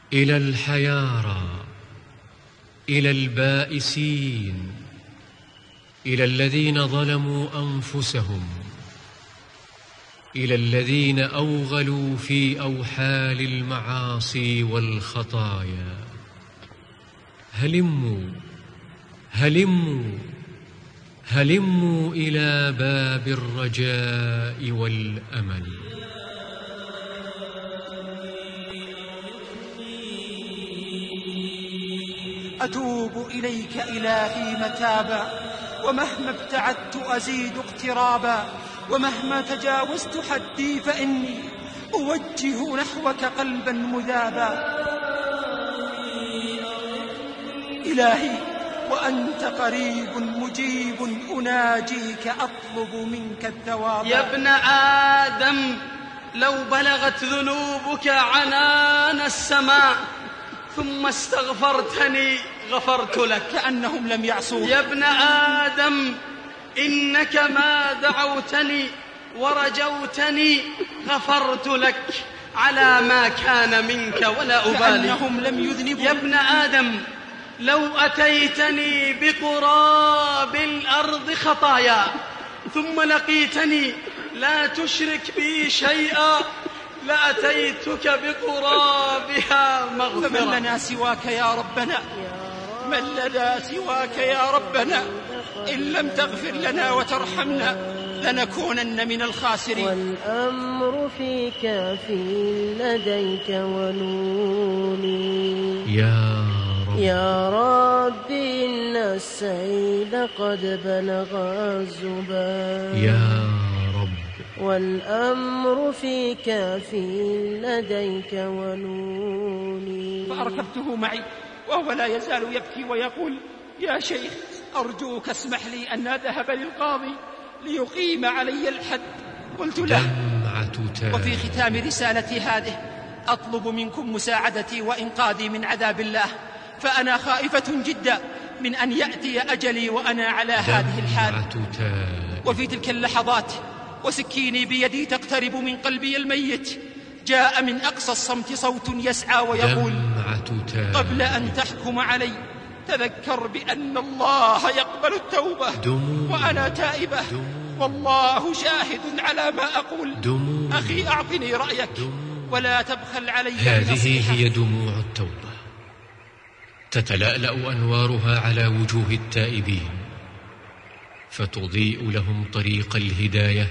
إلى الحيارى، إلى البائسين، إلى الذين ظلموا أنفسهم، إلى الذين أوغلوا في أوحال المعاصي والخطايا. هلموا هلموا هلموا إلى باب الرجاء والأمل. أتوب إليك إلهي متابا، ومهما ابتعدت أزيد اقترابا، ومهما تجاوزت حدي فإني أوجه نحوك قلبا مذابا. إلهي وأنت قريب مجيب، أناجيك أطلب منك الثواب. يا ابن آدم لو بلغت ذنوبك عنان السماء ثم استغفرتني غفرت لك. كأنهم لم يعصوا. يا ابن آدم إنك ما دعوتني ورجوتني غفرت لك على ما كان منك ولا أبالي. كأنهم لم يذنبوا. يا ابن آدم لو أتيتني بقراب الأرض خطايا ثم لقيتني لا تشرك بي شيئا لأتيتك بقرابها مغفرة. فمن لنا سواك يا ربنا، من لنا سواك يا ربنا، إن لم تغفر لنا وترحمنا لنكونن من الخاسرين. والأمر في كافي لديك ونوني. يا رب إن السيل قد بلغ الزبان. يا رب والأمر في كافي لديك ونوني. فأركبته معي وهو لا يزال يبكي ويقول: يا شيخ أرجوك اسمح لي أن أذهب للقاضي ليقيم علي الحد. قلت له: وفي ختام رسالتي هذه أطلب منكم مساعدتي وإنقاذي من عذاب الله، فأنا خائفة جدا من أن يأتي أجلي وأنا على هذه الحال. وفي تلك اللحظات وسكيني بيدي تقترب من قلبي الميت، جاء من أقصى الصمت صوت يسعى ويقول: قبل أن تحكم علي تذكر بأن الله يقبل التوبة وأنا تائبة، والله شاهد على ما أقول. أخي أعطني رأيك ولا تبخل علي. هذه هي دموع التوبة، تتلألأ أنوارها على وجوه التائبين فتضيء لهم طريق الهداية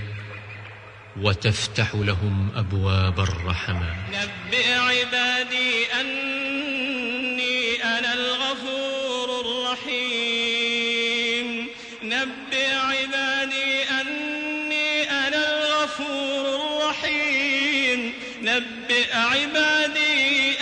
وتفتح لهم أبواب الرحمة. نبئ عبادي أني أنا الغفور الرحيم. نبئ عبادي أني أنا الغفور الرحيم. نبئ عبادي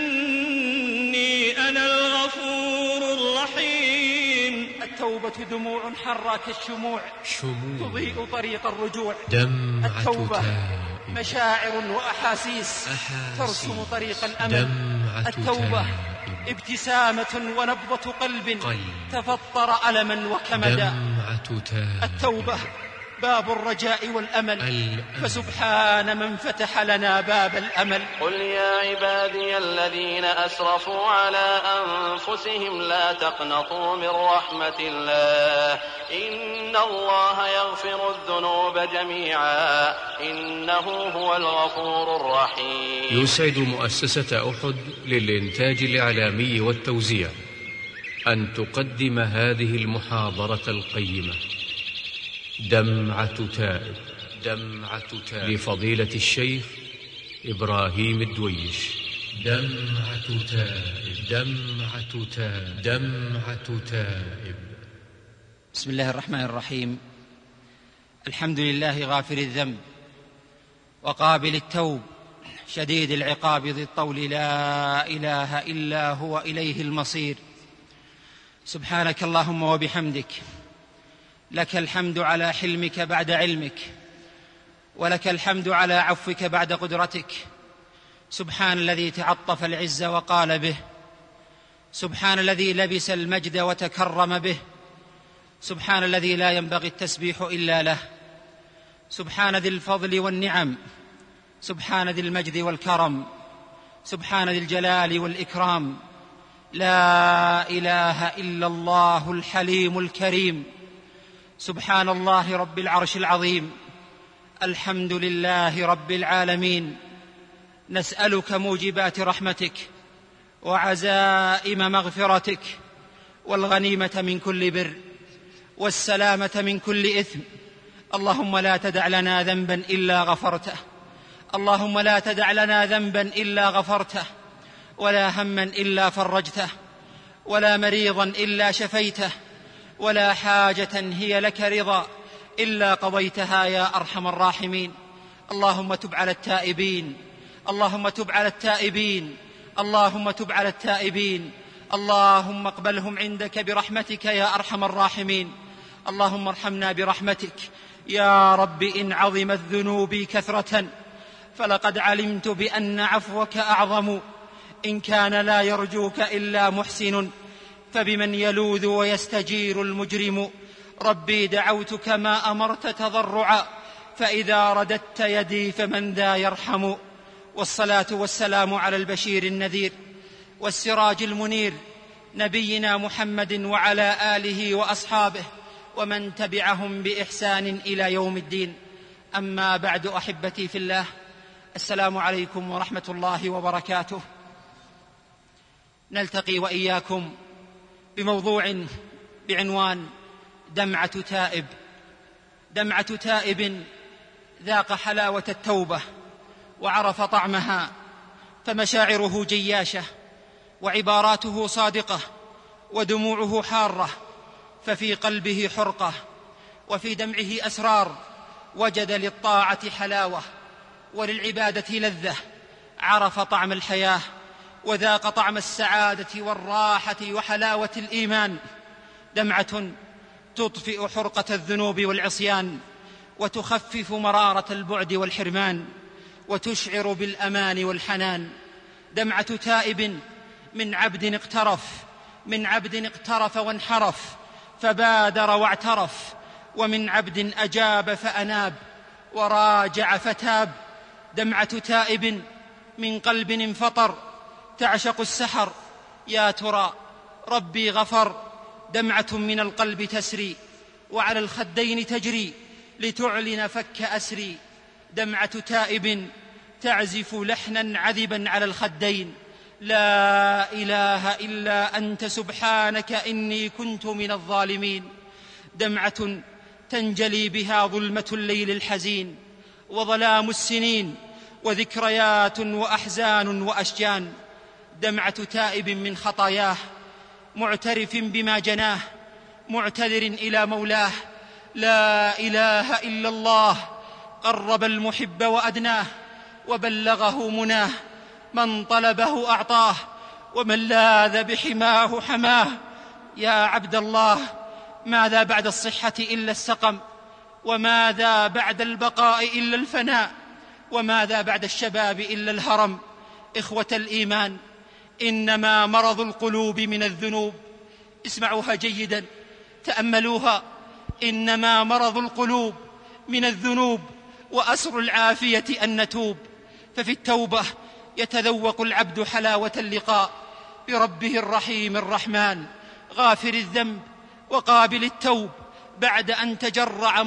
أني أنا الغفور الرحيم. التوبة دموع حرة كالشموع تضيء طريق الرجوع. التوبة مشاعر وأحاسيس ترسم طريق الأمل. التوبة ابتسامة ونبضة قلب تفطر ألما وكمدا. التوبة باب الرجاء والأمل، فسبحان من فتح لنا باب الأمل. قل يا عبادي الذين أسرفوا على أنفسهم لا تقنطوا من رحمة الله، إن الله يغفر الذنوب جميعا إنه هو الغفور الرحيم. يسعد مؤسسة أحد للإنتاج الإعلامي والتوزيع أن تقدم هذه المحاضرة القيمة: دمعة تائب لفضيلة الشيخ إبراهيم الدويش. دمعة تائب. بسم الله الرحمن الرحيم. الحمد لله غافر الذنب وقابل التوب شديد العقاب ذي الطول، لا إله إلا هو إليه المصير. سبحانك اللهم وبحمدك، لك الحمد على حلمك بعد علمك، ولك الحمد على عفوك بعد قدرتك. سبحان الذي تعطف العز وقال به، سبحان الذي لبس المجد وتكرم به، سبحان الذي لا ينبغي التسبيح إلا له، سبحان ذي الفضل والنعم، سبحان ذي المجد والكرم، سبحان ذي الجلال والإكرام. لا إله إلا الله الحليم الكريم. سبحان الله رب العرش العظيم. الحمد لله رب العالمين. نسألك موجبات رحمتك وعزائم مغفرتك والغنيمة من كل بر والسلامة من كل إثم. اللهم لا تدع لنا ذنبا إلا غفرته، اللهم لا تدع لنا ذنبا إلا غفرته، ولا هما إلا فرجته، ولا مريضا إلا شفيته، ولا حاجة هي لك رضا إلا قضيتها يا أرحم الراحمين. اللهم تب على التائبين، اللهم تب على التائبين، اللهم تب على التائبين، اللهم اقبلهم عندك برحمتك يا أرحم الراحمين. اللهم ارحمنا برحمتك يا رب. إن عظمت ذنوبي كثرة فلقد علمت بأن عفوك أعظم. إن كان لا يرجوك إلا محسن فبمن يلوذ ويستجير المجرم. ربي دعوتك ما أمرت تضرعا، فإذا رددت يدي فمن ذا يرحم. والصلاة والسلام على البشير النذير والسراج المنير نبينا محمد وعلى آله وأصحابه ومن تبعهم بإحسان إلى يوم الدين. أما بعد، أحبتي في الله، السلام عليكم ورحمة الله وبركاته. نلتقي وإياكم بموضوع بعنوان دمعة تائب. دمعة تائب ذاق حلاوة التوبة وعرف طعمها، فمشاعره جياشة وعباراته صادقة ودموعه حارة، ففي قلبه حرقة وفي دمعه أسرار. وجد للطاعة حلاوة وللعبادة لذة، عرف طعم الحياة وذاق طعم السعادة والراحة وحلاوة الإيمان. دمعة تطفئ حرقة الذنوب والعصيان، وتخفف مرارة البعد والحرمان، وتشعر بالأمان والحنان. دمعة تائب من عبد اقترف وانحرف فبادر واعترف، ومن عبد أجاب فأناب وراجع فتاب. دمعة تائب من قلب انفطر تعشق السحر، يا ترى ربي غفر. دمعة من القلب تسري وعلى الخدين تجري لتعلن فك أسري. دمعة تائب تعزف لحنا عذبا على الخدين، لا إله إلا أنت سبحانك إني كنت من الظالمين. دمعة تنجلي بها ظلمة الليل الحزين وظلام السنين وذكريات وأحزان وأشجان. دمعة تائب من خطاياه معترف بما جناه معتذر إلى مولاه، لا إله إلا الله قرب المحب وأدناه وبلغه مناه. من طلبه أعطاه ومن لاذ بحماه حماه. يا عبد الله، ماذا بعد الصحة إلا السقم؟ وماذا بعد البقاء إلا الفناء؟ وماذا بعد الشباب إلا الهرم؟ إخوة الإيمان، إنما مرض القلوب من الذنوب. اسمعوها جيدا، تأملوها. إنما مرض القلوب من الذنوب، وأسر العافية أن نتوب. ففي التوبة يتذوق العبد حلاوة اللقاء بربه الرحيم الرحمن، غافر الذنب وقابل التوب، بعد أن تجرع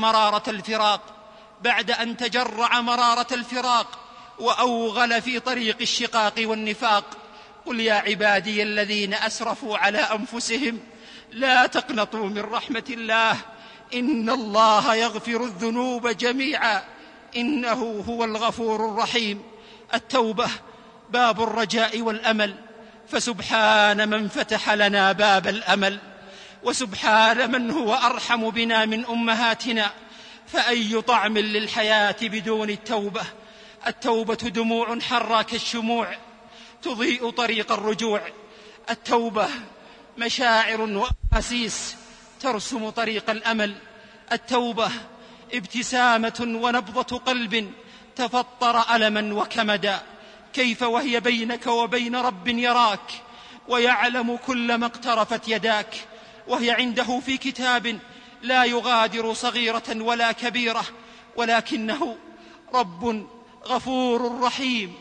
مرارة الفراق وأوغل في طريق الشقاق والنفاق. قل يا عبادي الذين أسرفوا على أنفسهم لا تقنطوا من رحمة الله، إن الله يغفر الذنوب جميعا إنه هو الغفور الرحيم. التوبة باب الرجاء والأمل، فسبحان من فتح لنا باب الأمل، وسبحان من هو أرحم بنا من أمهاتنا. فأي طعم للحياة بدون التوبة؟ التوبة دموع حرة كالشموع تضيء طريق الرجوع. التوبة مشاعر وأحاسيس ترسم طريق الأمل. التوبة ابتسامة ونبضة قلب تفطر ألما وكمدا. كيف وهي بينك وبين رب يراك ويعلم كل ما اقترفت يداك، وهي عنده في كتاب لا يغادر صغيرة ولا كبيرة، ولكنه رب غفور رحيم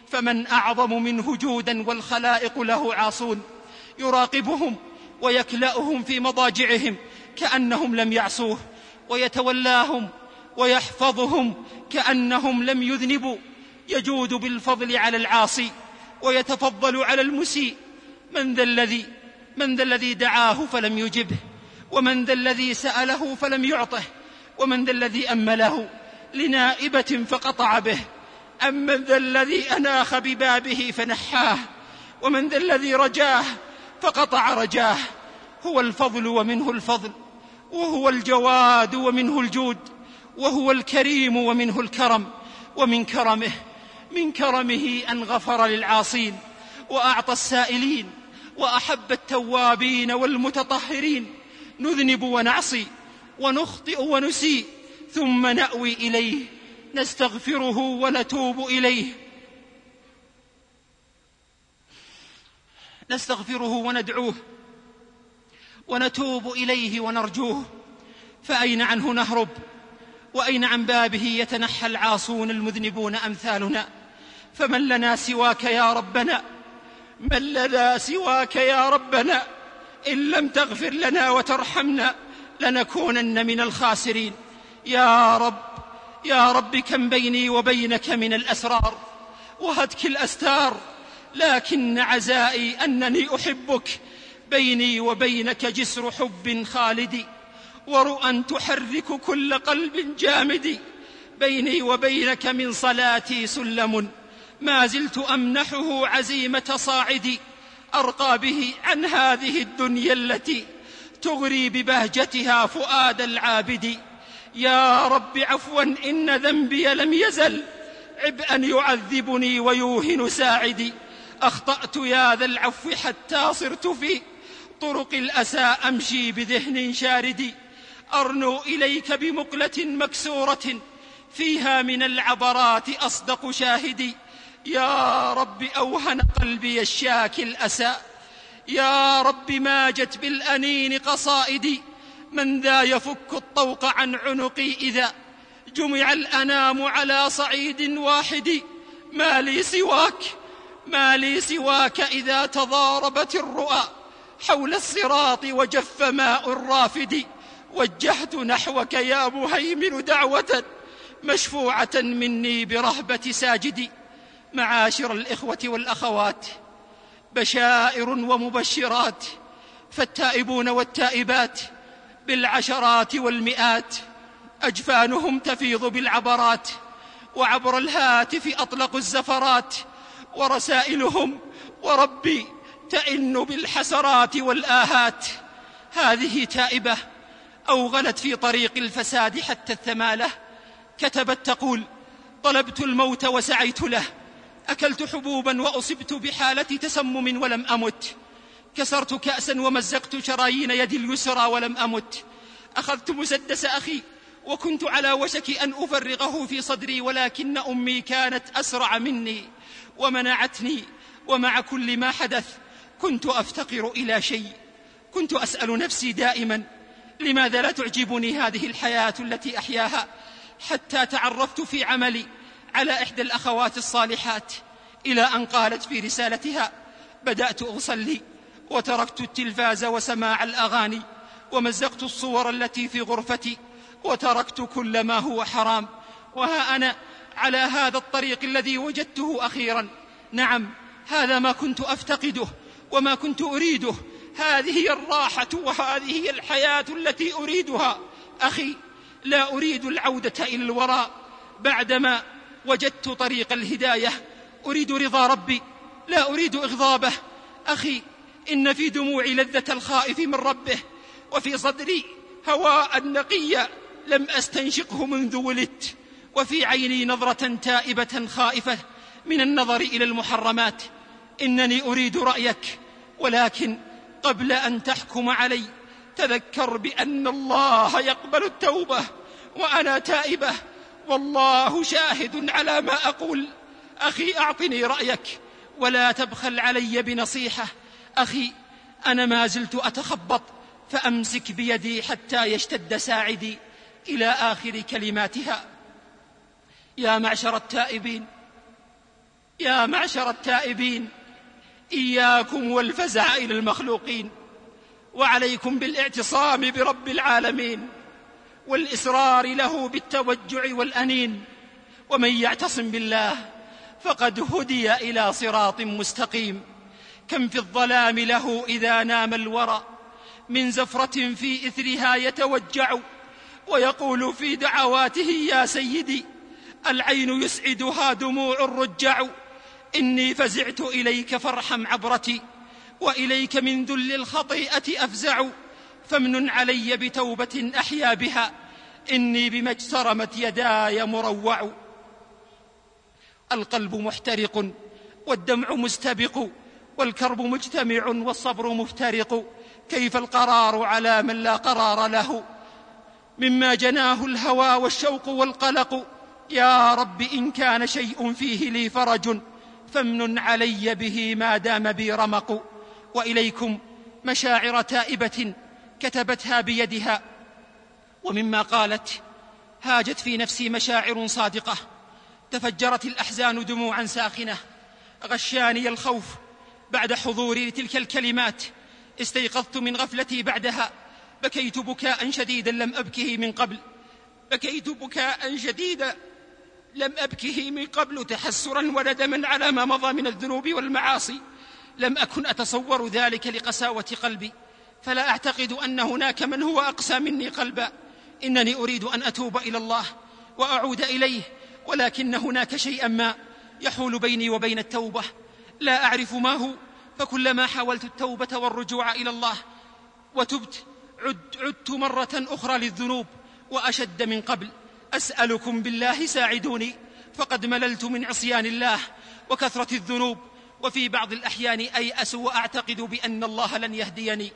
فمن أعظم منه جودا والخلائق له عاصون، يراقبهم ويكلأهم في مضاجعهم كأنهم لم يعصوه، ويتولاهم ويحفظهم كأنهم لم يذنبوا، يجود بالفضل على العاصي ويتفضل على المسيء. من ذا الذي دعاه فلم يجبه، ومن ذا الذي سأله فلم يعطه، ومن ذا الذي أمله لنائبة فقطع به، أمن ذا الذي أناخ ببابه فنحاه، ومن ذا الذي رجاه فقطع رجاه. هو الفضل ومنه الفضل، وهو الجواد ومنه الجود، وهو الكريم ومنه الكرم. ومن كرمه أن غفر للعاصين وأعطى السائلين وأحب التوابين والمتطهرين. نذنب ونعصي ونخطئ ونسيء، ثم نأوي إليه نستغفره ونتوب إليه، نستغفره وندعوه ونتوب إليه ونرجوه. فأين عنه نهرب؟ وأين عن بابه يتنحى العاصون المذنبون أمثالنا؟ فمن لنا سواك يا ربنا؟ من لنا سواك يا ربنا؟ إن لم تغفر لنا وترحمنا لنكونن من الخاسرين. يا رب كم بيني وبينك من الأسرار وهتك الأستار، لكن عزائي أنني أحبك. بيني وبينك جسر حب خالد، ورؤى تحرك كل قلب جامد. بيني وبينك من صلاتي سلم، ما زلت أمنحه عزيمة صاعدي، أرقى به عن هذه الدنيا التي تغري ببهجتها فؤاد العابد. يا رب عفوا إن ذنبي لم يزل عبئا يعذبني ويوهن ساعدي. أخطأت يا ذا العفو حتى صرت في طرق الأسى أمشي بذهن شارد. أرنو إليك بمقلة مكسورة فيها من العبرات أصدق شاهدي. يا رب أوهن قلبي الشاكي الأسى، يا رب ماجت بالأنين قصائدي. من ذا يفك الطوق عن عنقي إذا جمع الأنام على صعيد واحد. ما لي سواك إذا تضاربت الرؤى حول الصراط وجف ماء الرافد. وجهت نحوك يا مهيمن دعوة مشفوعة مني برهبة ساجدي. معاشر الإخوة والأخوات، بشائر ومبشرات، فالتائبون والتائبات بالعشرات والمئات أجفانهم تفيض بالعبرات، وعبر الهاتف أطلق الزفرات، ورسائلهم وربي تئن بالحسرات والآهات. هذه تائبة أوغلت في طريق الفساد حتى الثمالة، كتبت تقول: طلبت الموت وسعيت له، أكلت حبوبا وأصبت بحالة تسمم ولم أمت، كسرت كأسا ومزقت شرايين يدي اليسرى ولم أمت، أخذت مسدس أخي وكنت على وشك أن أفرغه في صدري، ولكن أمي كانت أسرع مني ومنعتني. ومع كل ما حدث كنت أفتقر إلى شيء، كنت أسأل نفسي دائما: لماذا لا تعجبني هذه الحياة التي أحياها؟ حتى تعرفت في عملي على إحدى الأخوات الصالحات، إلى أن قالت في رسالتها: بدأت أصلي وتركت التلفاز وسماع الأغاني، ومزقت الصور التي في غرفتي، وتركت كل ما هو حرام، وها أنا على هذا الطريق الذي وجدته أخيرا. نعم، هذا ما كنت أفتقده وما كنت أريده، هذه هي الراحة وهذه هي الحياة التي أريدها. أخي، لا أريد العودة إلى الوراء بعدما وجدت طريق الهداية، أريد رضا ربي لا أريد إغضابه. أخي، إن في دموعي لذة الخائف من ربه، وفي صدري هواء نقيا لم أستنشقه منذ ولدت، وفي عيني نظرة تائبة خائفة من النظر إلى المحرمات. إنني أريد رأيك، ولكن قبل أن تحكم علي تذكر بأن الله يقبل التوبة وأنا تائبة، والله شاهد على ما أقول. أخي، أعطني رأيك ولا تبخل علي بنصيحة. أخي، أنا ما زلت أتخبط، فأمسك بيدي حتى يشتد ساعدي، إلى آخر كلماتها. يا معشر التائبين، يا معشر التائبين، إياكم والفزع إلى المخلوقين، وعليكم بالاعتصام برب العالمين والإصرار له بالتوجع والأنين. ومن يعتصم بالله فقد هدي إلى صراط مستقيم. كم في الظلام له إذا نام الورى، من زفرة في إثرها يتوجع، ويقول في دعواته يا سيدي، العين يسعدها دموع الرجع. إني فزعت إليك فارحم عبرتي، وإليك من ذل الخطيئة أفزع. فامنن علي بتوبة أحيا بها، إني بما اجترمت يداي مروع. القلب محترق والدمع مستبق، والكرب مجتمع والصبر مفترق. كيف القرار على من لا قرار له، مما جناه الهوى والشوق والقلق. يا رب إن كان شيء فيه لي فرج، فامنن علي به ما دام بي رمق. وإليكم مشاعر تائبة كتبتها بيدها، ومما قالت هاجت في نفسي مشاعر صادقة، تفجرت الأحزان دموعا ساخنة. غشاني الخوف بعد حضوري لتلك الكلمات، استيقظت من غفلتي بعدها، بكيت بكاء شديدا لم أبكه من قبل، بكيت بكاء شديدا لم أبكه من قبل، تحسرا وندما على ما مضى من الذنوب والمعاصي. لم أكن أتصور ذلك لقساوة قلبي، فلا أعتقد أن هناك من هو أقسى مني قلبا. إنني أريد أن أتوب إلى الله وأعود إليه، ولكن هناك شيئا ما يحول بيني وبين التوبة، لا أعرف ما هو. فكلما حاولت التوبة والرجوع إلى الله وتبت، عدت مرة أخرى للذنوب وأشد من قبل. أسألكم بالله ساعدوني، فقد مللت من عصيان الله وكثرة الذنوب، وفي بعض الأحيان أيأس وأعتقد بأن الله لن يهديني.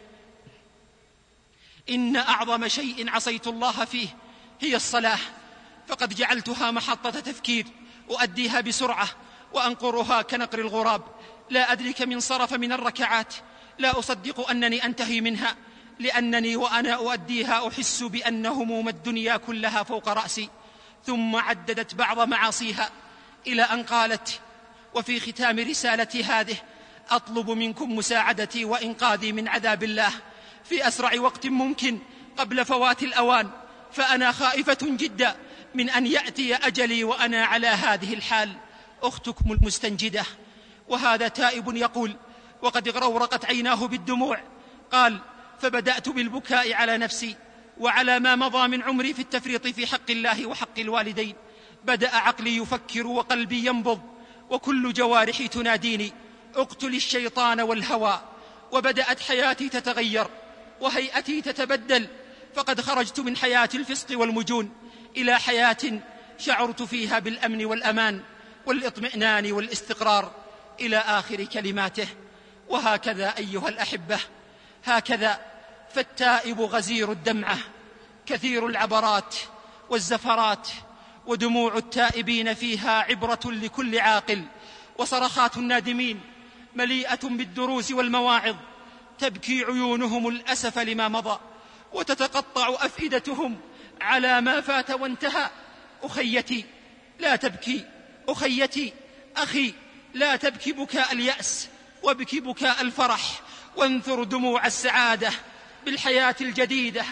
إن أعظم شيء عصيت الله فيه هي الصلاة، فقد جعلتها محطة تفكير أؤديها بسرعة وأنقرها كنقر الغراب، لا أدري كم انصرف من الركعات، لا أصدق أنني أنتهي منها، لأنني وأنا أؤديها أحس بأن هموم الدنيا كلها فوق رأسي. ثم عددت بعض معاصيها إلى أن قالت: وفي ختام رسالتي هذه أطلب منكم مساعدتي وإنقاذي من عذاب الله في أسرع وقت ممكن قبل فوات الأوان، فأنا خائفة جدا من أن يأتي أجلي وأنا على هذه الحال. أختكم المستنجدة. وهذا تائب يقول وقد غرورقت عيناه بالدموع، قال: فبدأت بالبكاء على نفسي وعلى ما مضى من عمري في التفريط في حق الله وحق الوالدين. بدأ عقلي يفكر وقلبي ينبض وكل جوارحي تناديني: اقتل الشيطان والهوى. وبدأت حياتي تتغير وهيئتي تتبدل، فقد خرجت من حياة الفسق والمجون إلى حياة شعرت فيها بالأمن والأمان والاطمئنان والاستقرار، إلى آخر كلماته. وهكذا أيها الأحبة، هكذا فالتائب غزير الدمعة كثير العبرات والزفرات، ودموع التائبين فيها عبرة لكل عاقل، وصرخات النادمين مليئة بالدروس والمواعظ. تبكي عيونهم الأسف لما مضى، وتتقطع أفئدتهم على ما فات وانتهى. أخيتي لا تبكي، أخيتي أخي لا تبكي بكاء اليأس، وابكي بكاء الفرح، وانثر دموع السعادة بالحياة الجديدة.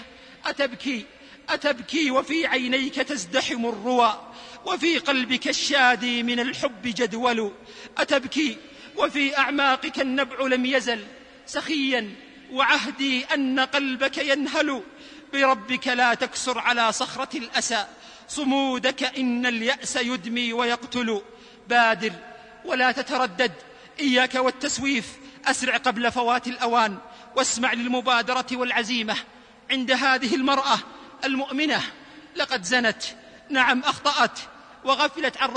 أتبكي وفي عينيك تزدحم الروى، وفي قلبك الشادي من الحب جدول. أتبكي وفي أعماقك النبع لم يزل سخيا، وعهدي أن قلبك ينهل. بربك لا تكسر على صخرة الأسى صمودك، إن اليأس يدمي ويقتل. بادر ولا تتردد، إياك والتسويف، أسرع قبل فوات الأوان، واسمع للمبادرة والعزيمة عند هذه المرأة المؤمنة. لقد زنت، نعم أخطأت، وغفلت عن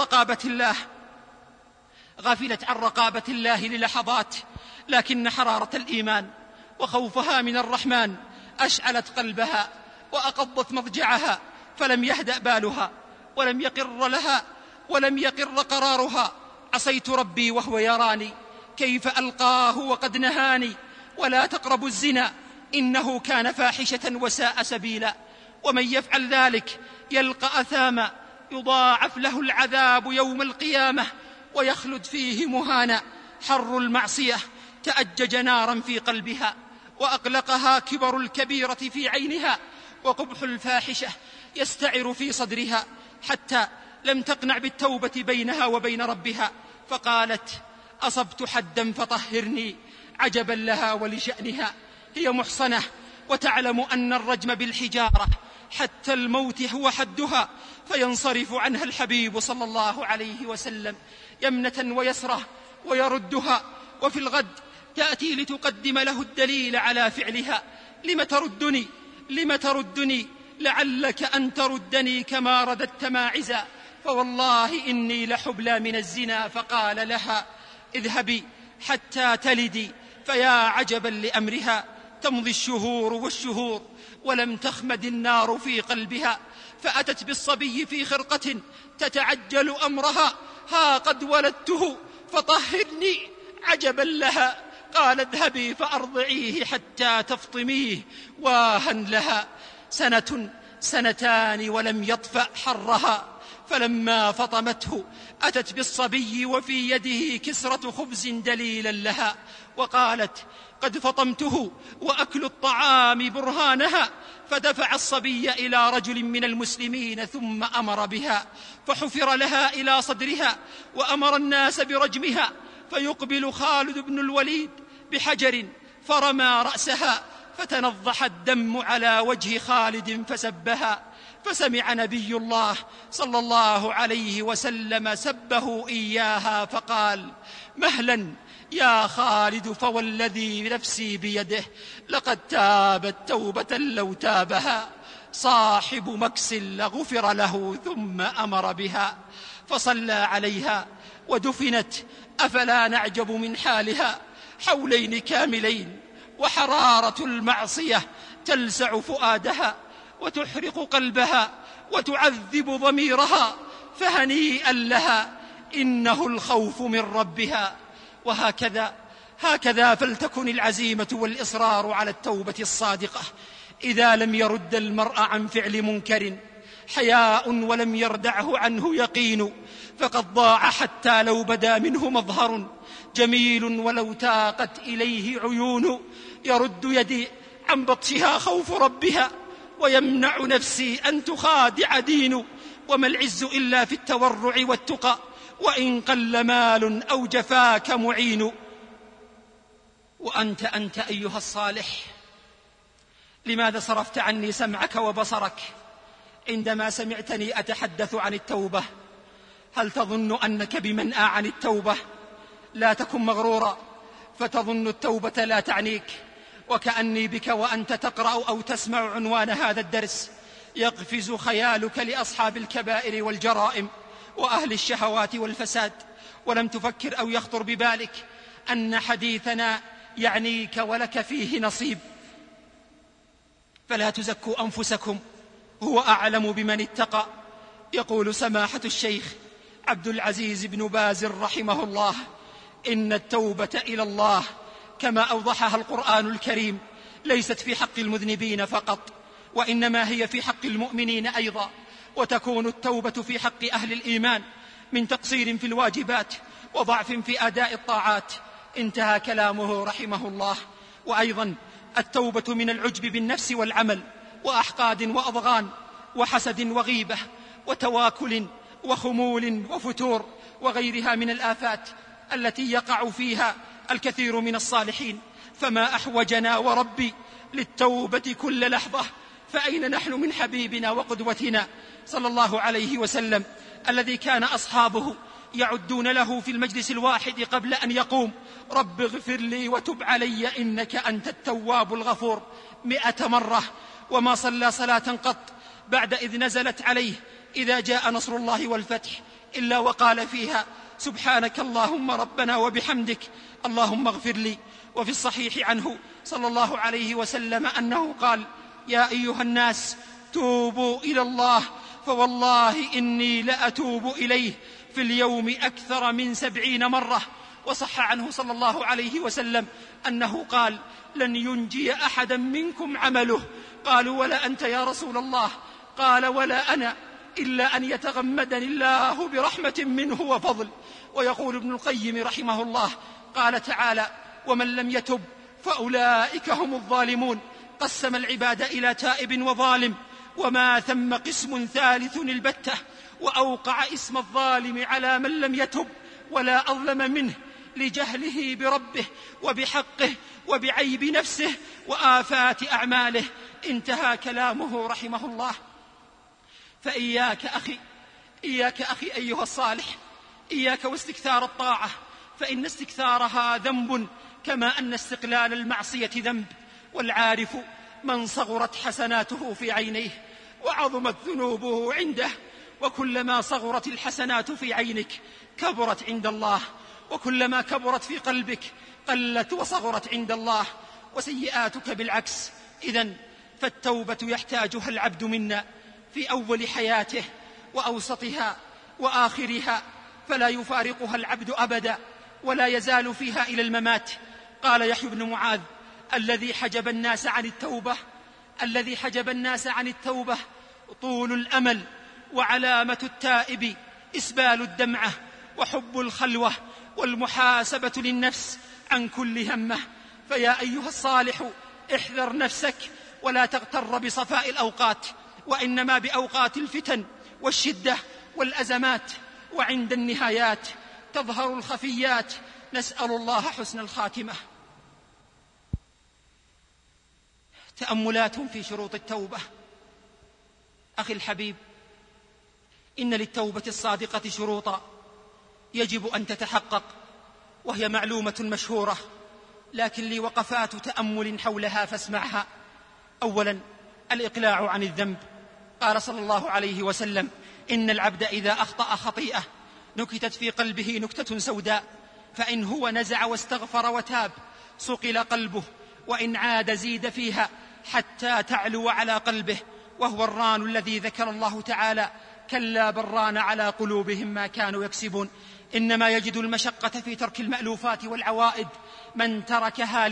رقابة الله للحظات، لكن حرارة الإيمان وخوفها من الرحمن أشعلت قلبها وأقضت مضجعها، فلم يهدأ بالها ولم يقر لها ولم يقر قرارها. عصيت ربي وهو يراني، كيف ألقاه وقد نهاني. ولا تقربوا الزنا إنه كان فاحشة وساء سبيلا، ومن يفعل ذلك يلقى أثاما، يضاعف له العذاب يوم القيامة، ويخلد فيه مهانا. حر المعصية تأجج نارا في قلبها، وأقلقها كبر الكبيرة في عينها، وقبح الفاحشة يستعر في صدرها، حتى لم تقنع بالتوبة بينها وبين ربها، فقالت: أصبت حدا فطهرني. عجبا لها ولشأنها، هي محصنة وتعلم أن الرجم بالحجارة حتى الموت هو حدها، فينصرف عنها الحبيب صلى الله عليه وسلم يمنة ويسرة ويردها، وفي الغد تأتي لتقدم له الدليل على فعلها. لم تردني لعلك أن تردني كما رددت ماعزا، فوالله إني لحبلى من الزنا. فقال لها: اذهبي حتى تلدي. فيا عجبا لأمرها، تمضي الشهور والشهور ولم تخمد النار في قلبها، فأتت بالصبي في خرقة تتعجل أمرها: ها قد ولدته فطهرني. عجبا لها، قال: اذهبي فأرضعيه حتى تفطميه. واها لها، سنة سنتان ولم يطفأ حرها، فلما فطمته أتت بالصبي وفي يده كسرة خبز دليلا لها، وقالت: قد فطمته وأكل الطعام برهانها. فدفع الصبي إلى رجل من المسلمين ثم أمر بها، فحفر لها إلى صدرها، وأمر الناس برجمها. فيقبل خالد بن الوليد بحجر فرمى رأسها، فتنضح الدم على وجه خالد فسبها. فسمع نبي الله صلى الله عليه وسلم سبه إياها، فقال: مهلا يا خالد، فوالذي نفسي بيده لقد تابت توبة لو تابها صاحب مكس لغفر له. ثم أمر بها فصلى عليها ودفنت. أفلا نعجب من حالها؟ حولين كاملين، وحرارة المعصية تلسع فؤادها وتحرق قلبها وتعذب ضميرها، فهنيئا لها، إنه الخوف من ربها. وهكذا فلتكن العزيمة والإصرار على التوبة الصادقة. إذا لم يرد المرء عن فعل منكر حياء ولم يردعه عنه يقين، فقد ضاع حتى لو بدا منه مظهر جميل ولو تاقت إليه عيون. يرد يدي عن بطشها خوف ربها، ويمنع نفسي أن تخادع دين. وما العز إلا في التورع والتقى، وإن قل مال أو جفاك معين. وأنت أيها الصالح، لماذا صرفت عني سمعك وبصرك عندما سمعتني أتحدث عن التوبة؟ هل تظن أنك بمنأى عن التوبة؟ لا تكن مغرورا، فتظن التوبة لا تعنيك، وكأني بك وأنت تقرأ أو تسمع عنوان هذا الدرس يقفز خيالك لأصحاب الكبائر والجرائم وأهل الشهوات والفساد، ولم تفكر أو يخطر ببالك أن حديثنا يعنيك ولك فيه نصيب. فلا تزكوا أنفسكم، هو أعلم بمن اتقى. يقول سماحة الشيخ عبد العزيز بن باز رحمه الله: إن التوبة إلى الله كما أوضحها القرآن الكريم ليست في حق المذنبين فقط، وإنما هي في حق المؤمنين أيضا، وتكون التوبة في حق أهل الإيمان من تقصير في الواجبات وضعف في أداء الطاعات. انتهى كلامه رحمه الله. وأيضا التوبة من العجب بالنفس والعمل، وأحقاد وأضغان وحسد وغيبة وتواكل وخمول وفتور وغيرها من الآفات التي يقع فيها الكثير من الصالحين. فما أحوجنا وربي للتوبة كل لحظة. فأين نحن من حبيبنا وقدوتنا صلى الله عليه وسلم، الذي كان أصحابه يعدون له في المجلس الواحد قبل أن يقوم: رب اغفر لي وتب علي إنك أنت التواب الغفور 100 مرة، وما صلى صلاة قط بعد إذ نزلت عليه إذا جاء نصر الله والفتح إلا وقال فيها: سبحانك اللهم ربنا وبحمدك اللهم اغفر لي. وفي الصحيح عنه صلى الله عليه وسلم أنه قال: يا أيها الناس توبوا إلى الله، فوالله إني لأتوب إليه في اليوم أكثر من 70 مرة. وصح عنه صلى الله عليه وسلم أنه قال: لن ينجي أحدا منكم عمله. قالوا: ولا أنت يا رسول الله؟ قال: ولا أنا، إلا أن يتغمدني الله برحمة منه وفضل. ويقول ابن القيم رحمه الله قال تعالى: ومن لم يتب فأولئك هم الظالمون. قسم العباد إلى تائب وظالم، وما ثم قسم ثالث البتة، وأوقع اسم الظالم على من لم يتب ولا أظلم منه لجهله بربه وبحقه وبعيب نفسه وآفات أعماله. انتهى كلامه رحمه الله. فإياك أخي أيها الصالح، إياك واستكثار الطاعة، فإن استكثارها ذنب كما أن استقلال المعصية ذنب. والعارف من صغرت حسناته في عينيه وعظمت ذنوبه عنده. وكلما صغرت الحسنات في عينك كبرت عند الله، وكلما كبرت في قلبك قلت وصغرت عند الله. وسيئاتك بالعكس. إذن فالتوبة يحتاجها العبد منا في أول حياته وأوسطها وآخرها، فلا يفارقها العبد أبدا ولا يزال فيها إلى الممات. قال يحيى بن معاذ: الذي حجب الناس عن التوبة طول الأمل، وعلامة التائب إسبال الدمعة وحب الخلوة والمحاسبة للنفس عن كل همة. فيا أيها الصالح احذر نفسك ولا تغتر بصفاء الأوقات، وإنما بأوقات الفتن والشدة والأزمات، وعند النهايات تظهر الخفيات. نسأل الله حسن الخاتمة. تأملات في شروط التوبة. أخي الحبيب، إن للتوبة الصادقة شروطا يجب أن تتحقق، وهي معلومة مشهورة، لكن لي وقفات تأمل حولها فاسمعها. أولا، الإقلاع عن الذنب. قال صلى الله عليه وسلم: إن العبد إذا أخطأ خطيئة نكتت في قلبه نكتة سوداء، فإن هو نزع واستغفر وتاب صقل قلبه، وإن عاد زيد فيها حتى تعلو على قلبه، وهو الران الذي ذكر الله تعالى: كلا بل ران على قلوبهم ما كانوا يكسبون. إنما يجد المشقة في ترك المألوفات والعوائد من تركها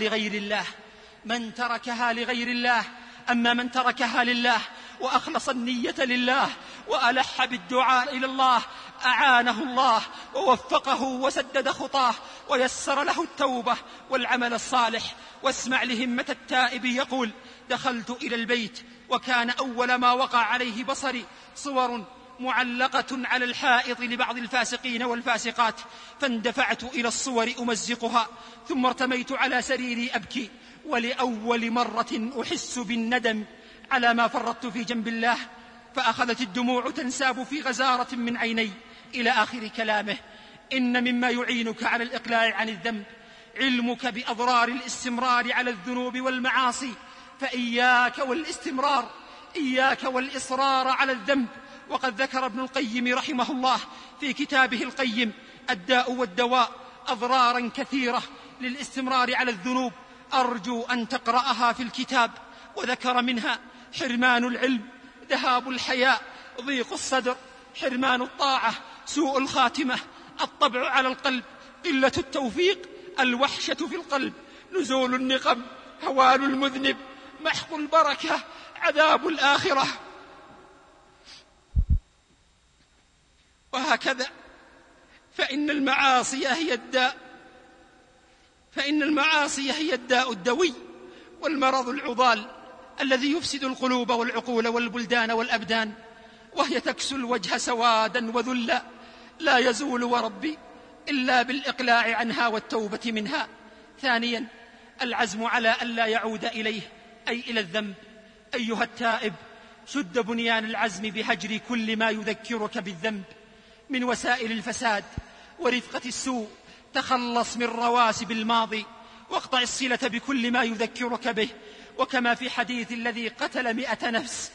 لغير الله. أما من تركها لله وأخلص النية لله وألح بالدعاء إلى الله أعانه الله ووفقه وسدد خطاه ويسر له التوبة والعمل الصالح. واسمع لهمة التائب يقول: دخلت إلى البيت وكان أول ما وقع عليه بصري صور معلقة على الحائط لبعض الفاسقين والفاسقات، فاندفعت إلى الصور أمزقها، ثم ارتميت على سريري أبكي، ولأول مرة أحس بالندم على ما فرطت في جنب الله. فأخذت الدموع تنساب في غزارة من عيني إلى آخر كلامه. إن مما يعينك على الإقلاع عن الذنب علمك بأضرار الاستمرار على الذنوب والمعاصي، فإياك والإصرار على الذنب. وقد ذكر ابن القيم رحمه الله في كتابه القيم الداء والدواء أضرارا كثيرة للاستمرار على الذنوب، أرجو أن تقرأها في الكتاب. وذكر منها: حرمان العلم، ذهاب الحياء، ضيق الصدر، حرمان الطاعة، سوء الخاتمة، الطبع على القلب، قلة التوفيق، الوحشة في القلب، نزول النقم، هوان المذنب، محق البركة، عذاب الآخرة. وهكذا فإن المعاصي هي الداء الدوي والمرض العضال الذي يفسد القلوب والعقول والبلدان والأبدان، وهي تكسو الوجه سوادا وذلا لا يزول وربي إلا بالإقلاع عنها والتوبة منها. ثانيا، العزم على ألا يعود إليه، أي إلى الذنب. أيها التائب، شد بنيان العزم بهجر كل ما يذكرك بالذنب من وسائل الفساد ورفقة السوء. تخلص من رواسب الماضي واقطع الصلة بكل ما يذكرك به. وكما في حديث الذي قتل 100 نفس: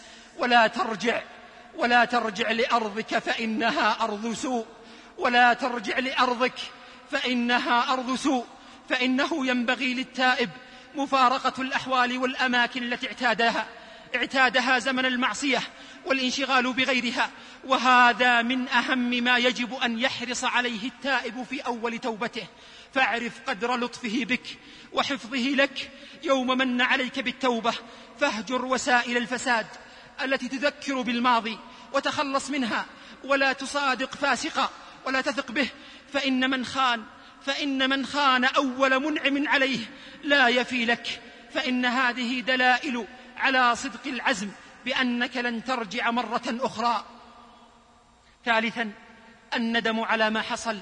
ولا ترجع لأرضك فإنها أرض سوء، ولا ترجع لأرضك فإنها أرض سوء. فإنه ينبغي للتائب مفارقة الأحوال والأماكن التي اعتادها زمن المعصية والانشغال بغيرها، وهذا من أهم ما يجب أن يحرص عليه التائب في أول توبته. فاعرف قدر لطفه بك وحفظه لك يوم من عليك بالتوبة، فاهجر وسائل الفساد التي تذكر بالماضي وتخلص منها، ولا تصادق فاسقا ولا تثق به، فإن من خان أول منعم عليه لا يفي لك، فإن هذه دلائل على صدق العزم بأنك لن ترجع مرة أخرى. ثالثا الندم على ما حصل،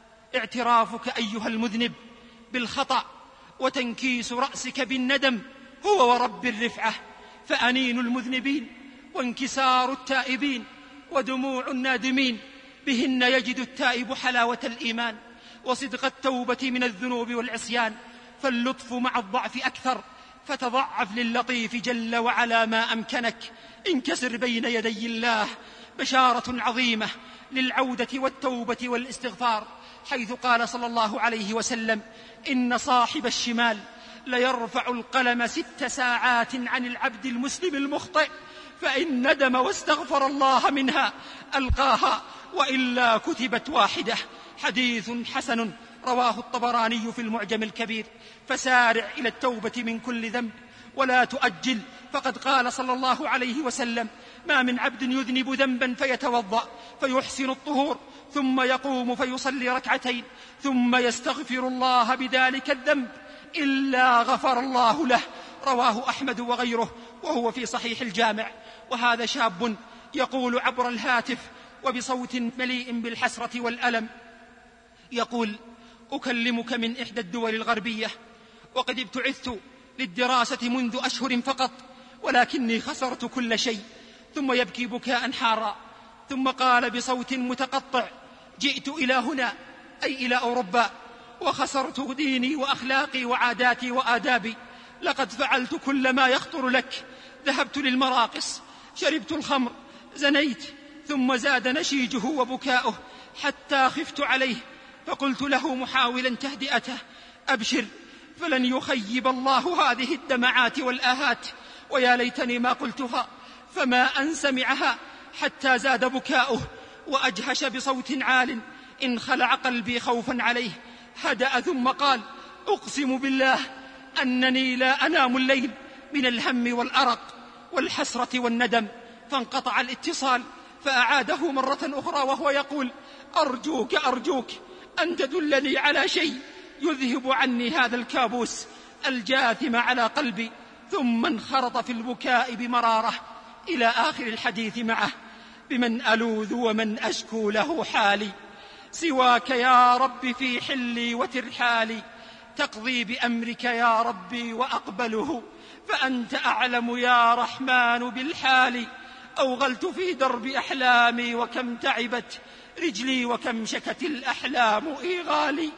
اعترافك أيها المذنب بالخطأ وتنكيس رأسك بالندم هو ورب الرفعة، فأنين المذنبين وانكسار التائبين ودموع النادمين بهن يجد التائب حلاوة الإيمان وصدق التوبة من الذنوب والعصيان، فاللطف مع الضعف أكثر، فتضعف للطيف جل وعلا ما أمكنك. انكسر بين يدي الله، بشارة عظيمة للعودة والتوبة والاستغفار، حيث قال صلى الله عليه وسلم: إن صاحب الشمال ليرفع القلم 6 ساعات عن العبد المسلم المخطئ، فإن ندم واستغفر الله منها ألقاها، وإلا كتبت واحدة. حديث حسن رواه الطبراني في المعجم الكبير. فسارع إلى التوبة من كل ذنب ولا تؤجل، فقد قال صلى الله عليه وسلم: ما من عبد يذنب ذنبا فيتوضأ فيحسن الطهور ثم يقوم فيصلي ركعتين ثم يستغفر الله بذلك الذنب إلا غفر الله له. رواه أحمد وغيره، وهو في صحيح الجامع. وهذا شاب يقول عبر الهاتف وبصوت مليء بالحسرة والألم، يقول: أكلمك من إحدى الدول الغربية، وقد ابتعثت للدراسة منذ أشهر فقط، ولكني خسرت كل شيء. ثم يبكي بكاء حارا، ثم قال بصوت متقطع: جئت إلى هنا، أي إلى أوروبا، وخسرت ديني وأخلاقي وعاداتي وآدابي. لقد فعلت كل ما يخطر لك، ذهبت للمراقص، شربت الخمر، زنيت. ثم زاد نشيجه وبكاؤه حتى خفت عليه، فقلت له محاولا تهدئته: أبشر، فلن يخيب الله هذه الدمعات والآهات. ويا ليتني ما قلتها، فما أن سمعها حتى زاد بكاؤه وأجهش بصوت عال انخلع قلبي خوفا عليه. هدأ ثم قال: أقسم بالله أنني لا أنام الليل من الهم والأرق والحسرة والندم. فانقطع الاتصال، فأعاده مرة أخرى وهو يقول: أرجوك أرجوك أن تدلني على شيء يذهب عني هذا الكابوس الجاثم على قلبي. ثم انخرط في البكاء بمرارة إلى آخر الحديث معه: بمن ألوذ ومن أشكو له حالي، سواك يا رب في حلي وترحالي، تقضي بأمرك يا ربي وأقبله، فأنت أعلم يا رحمن بالحال. أوغلت في درب أحلامي وكم تعبت رجلي وكم شكت الأحلام إيغالي.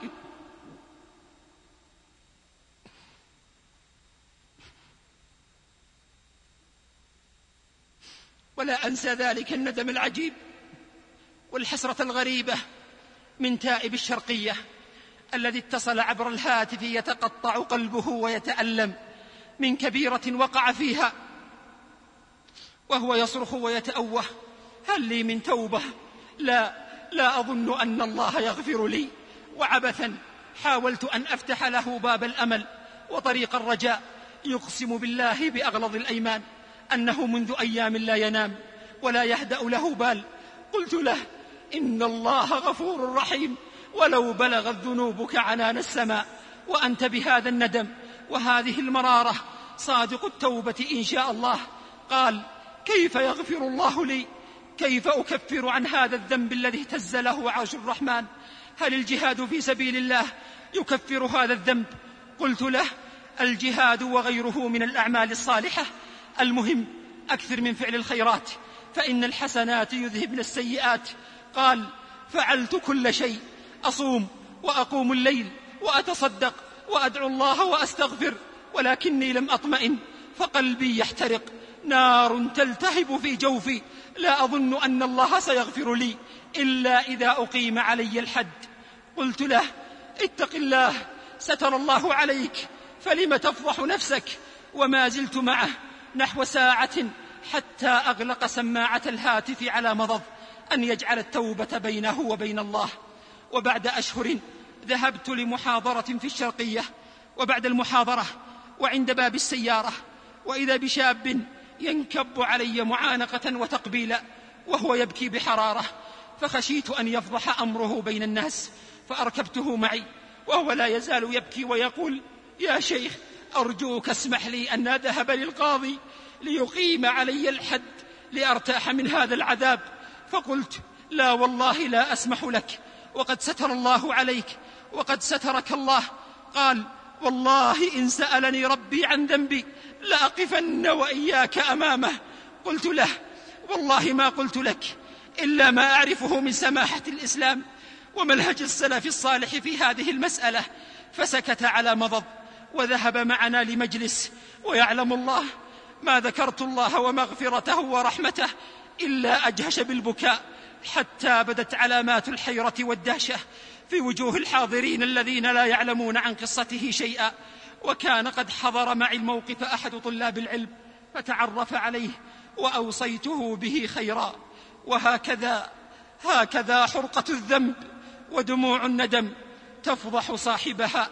ولا أنسى ذلك الندم العجيب والحسرة الغريبة من تائب الشرقية الذي اتصل عبر الهاتف يتقطع قلبه ويتألم من كبيرة وقع فيها، وهو يصرخ ويتأوه: هل لي من توبة؟ لا أظن أن الله يغفر لي. وعبثا حاولت أن أفتح له باب الأمل وطريق الرجاء، يقسم بالله بأغلظ الأيمان أنه منذ أيام لا ينام ولا يهدأ له بال. قلت له: إن الله غفور رحيم، ولو بلغت ذنوبك عنان السماء، وأنت بهذا الندم وهذه المرارة صادق التوبة إن شاء الله. قال: كيف يغفر الله لي؟ كيف أكفر عن هذا الذنب الذي اهتز له عرش الرحمن؟ هل الجهاد في سبيل الله يكفر هذا الذنب؟ قلت له: الجهاد وغيره من الأعمال الصالحة، المهم أكثر من فعل الخيرات، فإن الحسنات يذهبن السيئات. قال: فعلت كل شيء، أصوم وأقوم الليل وأتصدق وأدعو الله وأستغفر، ولكني لم أطمئن، فقلبي يحترق، نار تلتهب في جوفي، لا أظن أن الله سيغفر لي إلا إذا أقيم علي الحد. قلت له: اتق الله، ستر الله عليك، فلم تفضح نفسك؟ وما زلت معه نحو ساعة حتى أغلق سماعة الهاتف على مضض أن يجعل التوبة بينه وبين الله. وبعد أشهر ذهبت لمحاضرة في الشرقية، وبعد المحاضرة وعند باب السيارة وإذا بشاب ينكب علي معانقة وتقبيلا وهو يبكي بحرارة، فخشيت أن يفضح أمره بين الناس فأركبته معي، وهو لا يزال يبكي ويقول: يا شيخ أرجوك اسمح لي أن أذهب للقاضي ليقيم علي الحد لأرتاح من هذا العذاب. فقلت: لا والله لا أسمح لك، وقد ستر الله عليك وقد سترك الله. قال: والله إن سألني ربي عن ذنبي لأقفن وإياك أمامه. قلت له: والله ما قلت لك إلا ما أعرفه من سماحة الإسلام ومنهج السلف الصالح في هذه المسألة. فسكت على مضض وذهب معنا لمجلس، ويعلم الله ما ذكرت الله ومغفرته ورحمته إلا أجهش بالبكاء، حتى بدت علامات الحيرة والدهشة في وجوه الحاضرين الذين لا يعلمون عن قصته شيئا. وكان قد حضر معي الموقف أحد طلاب العلم فتعرف عليه وأوصيته به خيرا. وهكذا حرقة الذنب ودموع الندم تفضح صاحبها.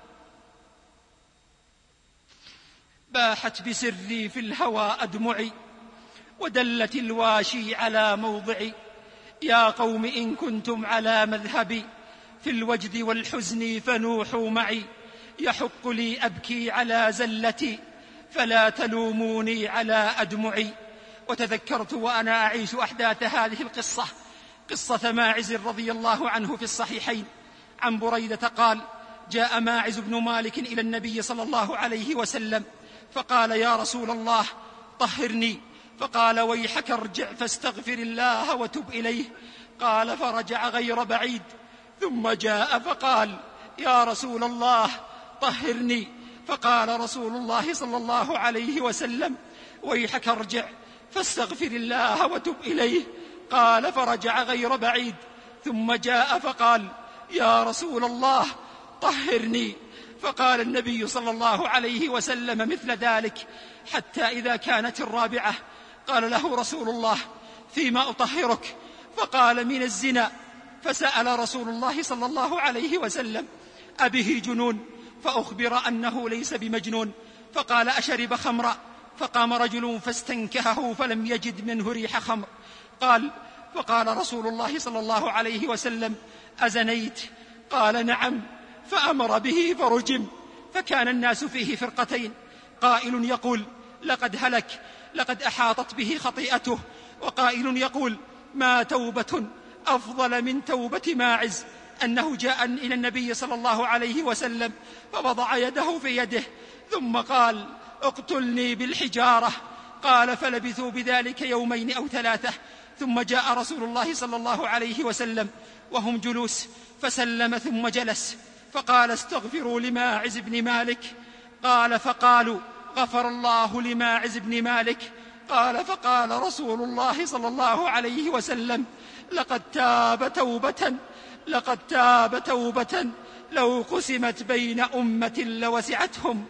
باحت بسري في الهوى أدمعي ودلت الواشي على موضعي. يا قوم إن كنتم على مذهبي في الوجد والحزن فنوحوا معي. يحق لي أبكي على زلتي فلا تلوموني على أدمعي. وتذكرت وأنا أعيش أحداث هذه القصة قصة ماعز رضي الله عنه في الصحيحين عن بريدة قال: جاء ماعز بن مالك إلى النبي صلى الله عليه وسلم فقال: يا رسول الله طهرني. فقال: ويحك ارجع فاستغفر الله وتب إليه. قال: فرجع غير بعيد ثم جاء فقال: يا رسول الله طهرني. فقال رسول الله صلى الله عليه وسلم: ويحك ارجع فاستغفر الله وتب إليه. قال: فرجع غير بعيد ثم جاء فقال: يا رسول الله طهرني. فقال النبي صلى الله عليه وسلم مثل ذلك، حتى إذا كانت الرابعة قال له رسول الله: فيما أطهرك؟ فقال: من الزنا. فسأل رسول الله صلى الله عليه وسلم: أبه جنون؟ فأخبر أنه ليس بمجنون. فقال: أشرب خمرا؟ فقام رجل فاستنكهه فلم يجد منه ريح خمر. فقال رسول الله صلى الله عليه وسلم: أزنيت؟ قال: نعم. فأمر به فرجم. فكان الناس فيه فرقتين، قائل يقول: لقد هلك، لقد أحاطت به خطيئته، وقائل يقول: ما توبة أفضل من توبة ماعز، أنه جاء إلى النبي صلى الله عليه وسلم فوضع يده في يده ثم قال: اقتلني بالحجارة. قال: فلبثوا بذلك يومين أو ثلاثة، ثم جاء رسول الله صلى الله عليه وسلم وهم جلوس فسلم ثم جلس فقال: استغفروا لماعز بن مالك. قال: فقالوا: غفر الله لماعز بن مالك. قال: فقال رسول الله صلى الله عليه وسلم: لقد تاب توبة لو قسمت بين أمة لوسعتهم.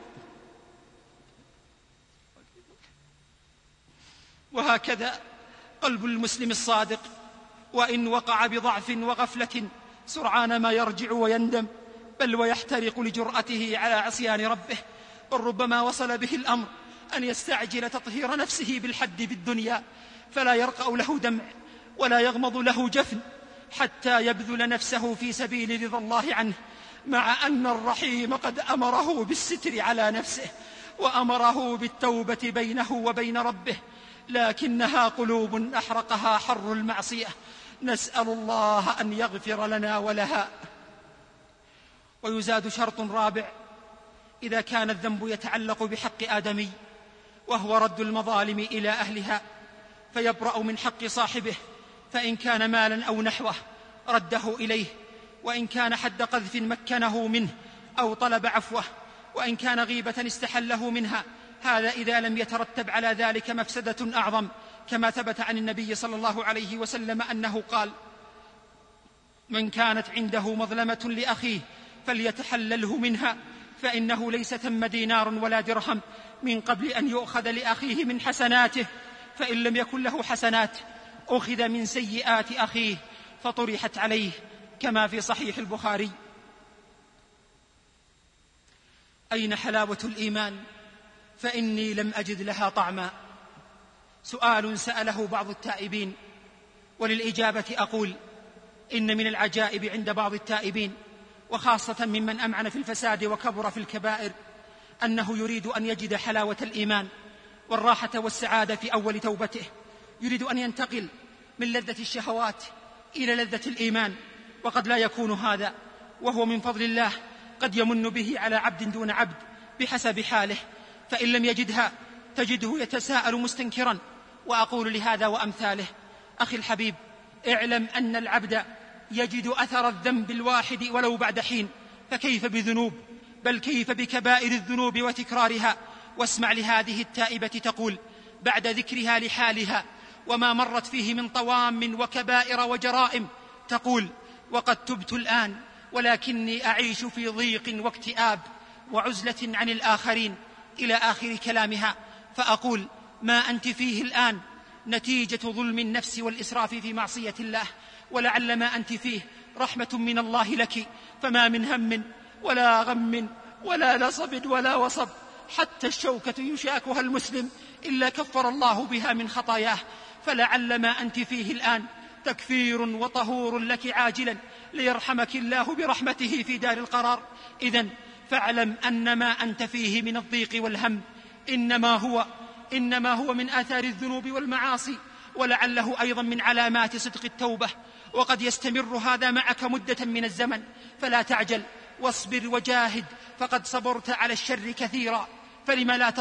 وهكذا قلب المسلم الصادق، وإن وقع بضعف وغفلة سرعان ما يرجع ويندم، بل ويحترق لجرأته على عصيان ربه، بل ربما وصل به الأمر أن يستعجل تطهير نفسه بالحد بالدنيا، فلا يرقأ له دمع ولا يغمض له جفن حتى يبذل نفسه في سبيل رضا الله عنه، مع أن الرحيم قد أمره بالستر على نفسه وأمره بالتوبة بينه وبين ربه، لكنها قلوب أحرقها حر المعصية. نسأل الله أن يغفر لنا ولها. ويزاد شرط رابع إذا كان الذنب يتعلق بحق آدمي، وهو رد المظالم إلى أهلها، فيبرأ من حق صاحبه، فإن كان مالا أو نحوه رده إليه، وإن كان حد قذف مكنه منه أو طلب عفوه، وإن كان غيبة استحله منها، هذا إذا لم يترتب على ذلك مفسدة أعظم، كما ثبت عن النبي صلى الله عليه وسلم أنه قال: من كانت عنده مظلمة لأخيه فليتحلله منها، فإنه ليس ثم دينار ولا درهم من قبل أن يؤخذ لأخيه من حسناته، فإن لم يكن له حسنات أخذ من سيئات أخيه فطرحت عليه، كما في صحيح البخاري. أين حلاوة الإيمان؟ فإني لم أجد لها طعما. سؤال سأله بعض التائبين وللإجابة أقول: إن من العجائب عند بعض التائبين، وخاصة ممن أمعن في الفساد وكبر في الكبائر، أنه يريد أن يجد حلاوة الإيمان والراحة والسعادة في أول توبته، يريد أن ينتقل من لذة الشهوات إلى لذة الإيمان، وقد لا يكون هذا، وهو من فضل الله قد يمن به على عبد دون عبد بحسب حاله، فإن لم يجدها تجده يتساءل مستنكرا. وأقول لهذا وأمثاله: أخي الحبيب، اعلم أن العبد يجد أثر الذنب الواحد ولو بعد حين، فكيف بذنوب، بل كيف بكبائر الذنوب وتكرارها. واسمع لهذه التائبة تقول بعد ذكرها لحالها وما مرت فيه من طوام وكبائر وجرائم، تقول: وقد تبت الآن ولكني أعيش في ضيق واكتئاب وعزلة عن الآخرين، إلى آخر كلامها. فأقول: ما أنت فيه الآن نتيجة ظلم النفس والإسراف في معصية الله، ولعل ما أنت فيه رحمة من الله لك، فما من هم ولا غم ولا نصب ولا وصب، حتى الشوكة يشاكها المسلم إلا كفر الله بها من خطاياه، فلعل ما أنت فيه الآن تكفير وطهور لك عاجلا، ليرحمك الله برحمته في دار القرار. إذن فاعلم أن ما أنت فيه من الضيق والهم إنما هو من آثار الذنوب والمعاصي، ولعله أيضا من علامات صدق التوبة، وقد يستمر هذا معك مدة من الزمن، فلا تعجل واصبر وجاهد، فقد صبرت على الشر كثيرا، فلما لا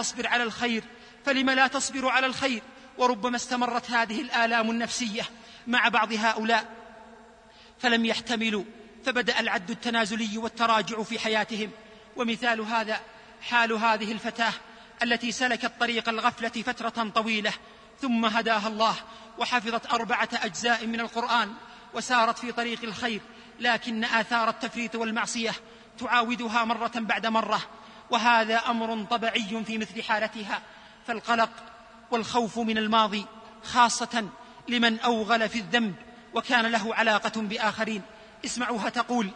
تصبر على الخير؟ وربما استمرت هذه الآلام النفسية مع بعض هؤلاء فلم يحتملوا، فبدأ العد التنازلي والتراجع في حياتهم. ومثال هذا حال هذه الفتاة التي سلكت طريق الغفلة فترة طويلة، ثم هداها الله وحفظت 4 أجزاء من القرآن وسارت في طريق الخير، لكن آثار التفريط والمعصية تعاودها مرة بعد مرة، وهذا أمر طبيعي في مثل حالتها. فالقلق والخوف من الماضي، خاصة لمن أوغل في الذنب وكان له علاقة بآخرين. اسمعوها تقول: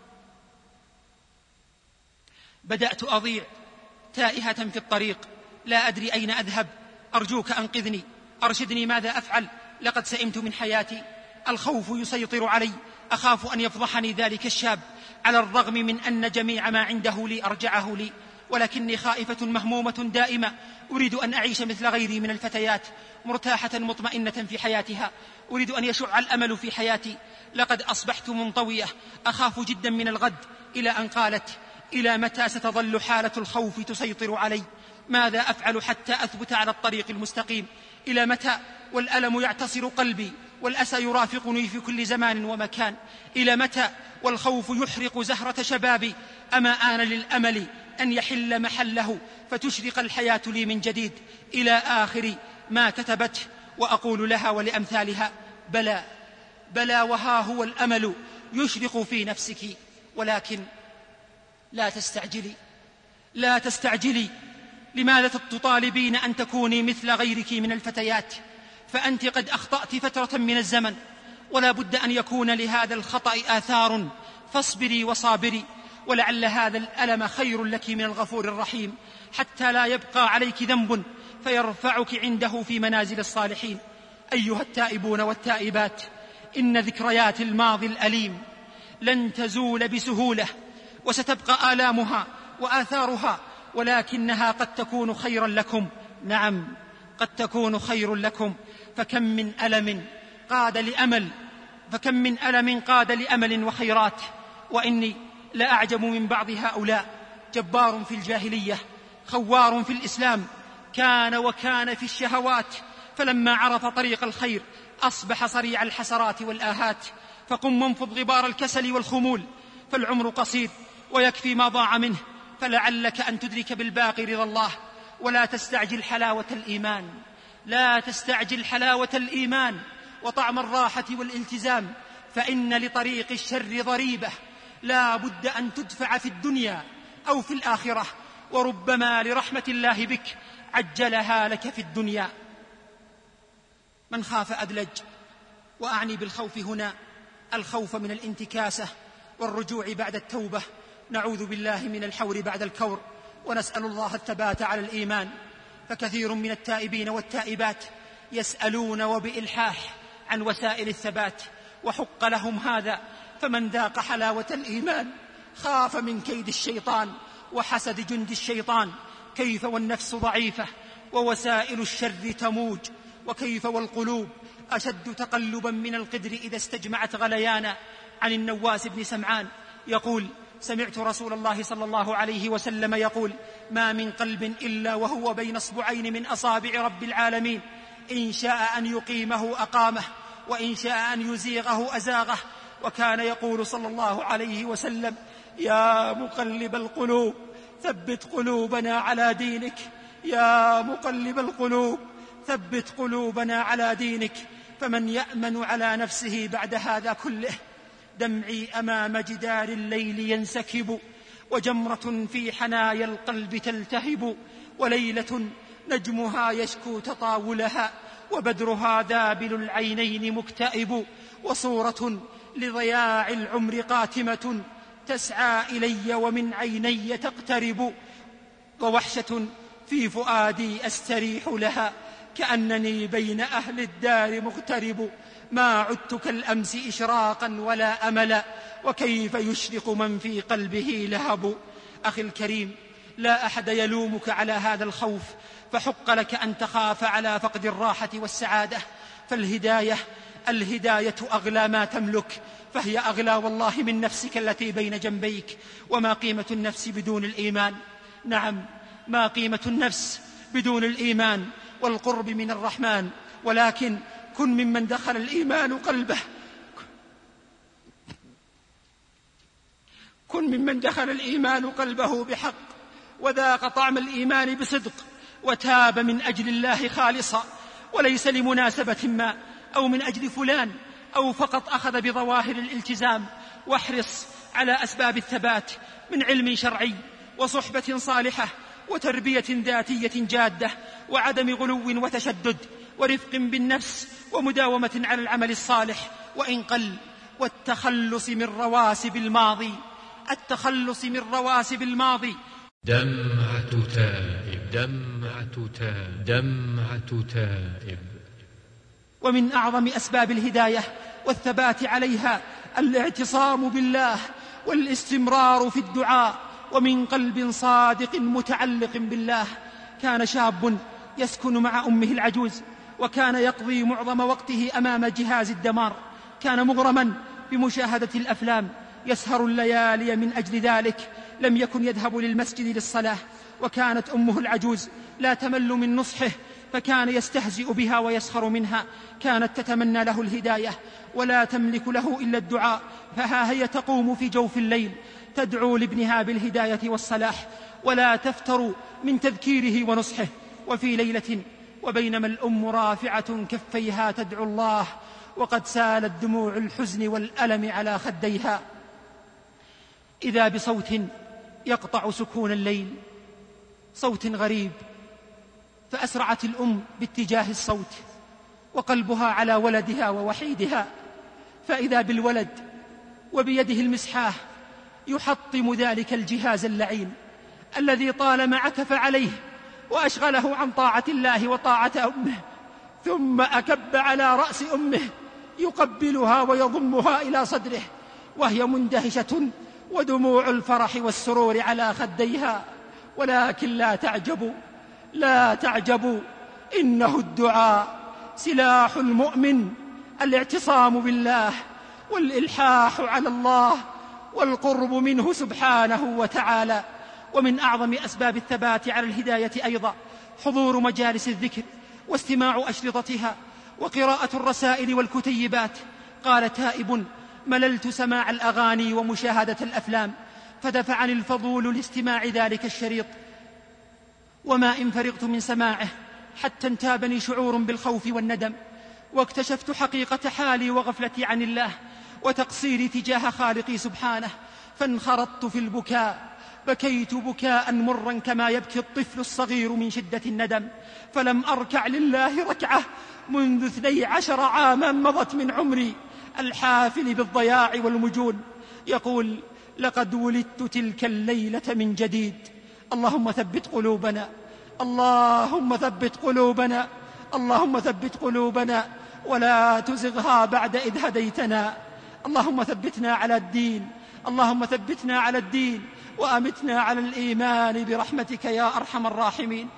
بدأت أضيع تائهة في الطريق، لا أدري أين أذهب، أرجوك أنقذني، أرشدني ماذا أفعل، لقد سئمت من حياتي، الخوف يسيطر علي، أخاف أن يفضحني ذلك الشاب، على الرغم من أن جميع ما عنده لي أرجعه لي، ولكني خائفة مهمومة دائمة، أريد أن أعيش مثل غيري من الفتيات، مرتاحة مطمئنة في حياتها، أريد أن يشع الأمل في حياتي، لقد أصبحت منطوية، أخاف جدا من الغد. إلى أن قالت: إلى متى ستظل حالة الخوف تسيطر علي؟ ماذا أفعل حتى أثبت على الطريق المستقيم؟ إلى متى والألم يعتصر قلبي والأسى يرافقني في كل زمان ومكان؟ إلى متى والخوف يحرق زهرة شبابي؟ أما آن للأمل أن يحل محله فتشرق الحياة لي من جديد؟ إلى آخر ما كتبته. وأقول لها ولأمثالها: بلى وها هو الأمل يشرق في نفسك، ولكن لا تستعجلي. لماذا تطالبين أن تكوني مثل غيرك من الفتيات؟ فأنت قد أخطأت فترة من الزمن، ولا بد أن يكون لهذا الخطأ آثار، فاصبري وصابري، ولعل هذا الألم خير لك من الغفور الرحيم، حتى لا يبقى عليك ذنب فيرفعك عنده في منازل الصالحين. أيها التائبون والتائبات، إن ذكريات الماضي الأليم لن تزول بسهولة، وستبقى آلامها وآثارها، ولكنها قد تكون خيرا لكم. نعم، قد تكون خير لكم. فكم من ألم قاد لأمل وخيرات. وإني لأعجب من بعض هؤلاء، جبار في الجاهلية، خوار في الإسلام، كان في الشهوات، فلما عرف طريق الخير أصبح صريع الحسرات والآهات. فقم وانفض غبار الكسل والخمول، فالعمر قصير ويكفي ما ضاع منه، فلعلك أن تدرك بالباقي رضا الله. ولا تستعجل حلاوة الإيمان وطعم الراحة والالتزام، فإن لطريق الشر ضريبة لا بد أن تدفع في الدنيا أو في الآخرة، وربما لرحمة الله بك عجلها لك في الدنيا. من خاف أدلج، وأعني بالخوف هنا الخوف من الانتكاسة والرجوع بعد التوبة. نعوذ بالله من الحور بعد الكور، ونسأل الله الثبات على الإيمان. فكثير من التائبين والتائبات يسألون وبإلحاح عن وسائل الثبات، وحق لهم هذا. فمن ذاق حلاوة الإيمان خاف من كيد الشيطان وحسد جند الشيطان. كيف والنفس ضعيفة ووسائل الشر تموج، وكيف والقلوب أشد تقلبا من القدر إذا استجمعت غليانا. عن النواس بن سمعان يقول: سمعت رسول الله صلى الله عليه وسلم يقول: ما من قلب إلا وهو بين اصبعين من أصابع رب العالمين، إن شاء أن يقيمه أقامه، وإن شاء أن يزيغه أزاغه. وكان يقول صلى الله عليه وسلم: يا مقلب القلوب ثبت قلوبنا على دينك، يا مقلب القلوب ثبت قلوبنا على دينك. فمن يأمن على نفسه بعد هذا كله؟ دمعي أمام جدار الليل ينسكب، وجمرة في حنايا القلب تلتهب، وليلة نجمها يشكو تطاولها، وبدرها ذابل العينين مكتئب، وصورة لضياع العمر قاتمة تسعى إلي ومن عيني تقترب، ووحشة في فؤادي أستريح لها، كأنني بين أهل الدار مغترب. ما عدت كالأمس إشراقا ولا أملا، وكيف يشرق من في قلبه لهب. أخي الكريم، لا أحد يلومك على هذا الخوف، فحق لك أن تخاف على فقد الراحة والسعادة. الهداية أغلى ما تملك، فهي أغلى والله من نفسك التي بين جنبيك. وما قيمة النفس بدون الإيمان؟ نعم، ما قيمة النفس بدون الإيمان والقرب من الرحمن. ولكن كن ممن دخل الإيمان قلبه، كن ممن دخل الإيمان قلبه بحق، وذاق طعم الإيمان بصدق، وتاب من أجل الله خالصا، وليس لمناسبة ما أو من أجل فلان، أو فقط أخذ بظواهر الالتزام. واحرص على أسباب الثبات من علم شرعي، وصحبة صالحة، وتربية ذاتية جادة، وعدم غلو وتشدد، ورفق بالنفس، ومداومة على العمل الصالح وإن قل، والتخلص من رواسب الماضي. التخلص من رواسب الماضي. دمعة تائب، دمعة تائب، دمعة تائب. ومن أعظم أسباب الهداية والثبات عليها الاعتصام بالله والاستمرار في الدعاء، ومن قلب صادق متعلق بالله. كان شاب يسكن مع أمه العجوز، وكان يقضي معظم وقته أمام جهاز الدمار. كان مغرما بمشاهدة الأفلام، يسهر الليالي من أجل ذلك، لم يكن يذهب للمسجد للصلاة. وكانت أمه العجوز لا تمل من نصحه، فكان يستهزئ بها ويسخر منها. كانت تتمنى له الهداية ولا تملك له إلا الدعاء، فها هي تقوم في جوف الليل تدعو لابنها بالهداية والصلاح، ولا تفتر من تذكيره ونصحه. وفي ليلة وبينما الأم رافعة كفيها تدعو الله، وقد سالت دموع الحزن والألم على خديها، إذا بصوت يقطع سكون الليل، صوت غريب. فأسرعت الأم باتجاه الصوت، وقلبها على ولدها ووحيدها، فإذا بالولد وبيده المسحاه يحطم ذلك الجهاز اللعين الذي طالما عكف عليه وأشغله عن طاعة الله وطاعة أمه. ثم أكب على رأس أمه يقبلها ويضمها إلى صدره، وهي مندهشة ودموع الفرح والسرور على خديها. ولكن لا تعجبوا، إنه الدعاء سلاح المؤمن، الاعتصام بالله والإلحاح على الله والقرب منه سبحانه وتعالى. ومن أعظم أسباب الثبات على الهداية أيضا حضور مجالس الذكر واستماع أشرطتها وقراءة الرسائل والكتيبات. قال تائب: مللت سماع الأغاني ومشاهدة الأفلام، فدفعني الفضول لاستماع ذلك الشريط، وما إن فرغت من سماعه حتى انتابني شعور بالخوف والندم، واكتشفت حقيقة حالي وغفلتي عن الله وتقصيري تجاه خالقي سبحانه، فانخرطت في البكاء، بكيت بكاء مرا كما يبكي الطفل الصغير من شدة الندم، فلم أركع لله ركعة منذ 12 عاما مضت من عمري الحافل بالضياع والمجون. يقول: لقد ولدت تلك الليلة من جديد. اللهم ثبت قلوبنا، اللهم ثبت قلوبنا، اللهم ثبت قلوبنا، ولا تزغها بعد إذ هديتنا. اللهم ثبتنا على الدين، اللهم ثبتنا على الدين وأمتنا على الإيمان برحمتك يا أرحم الراحمين.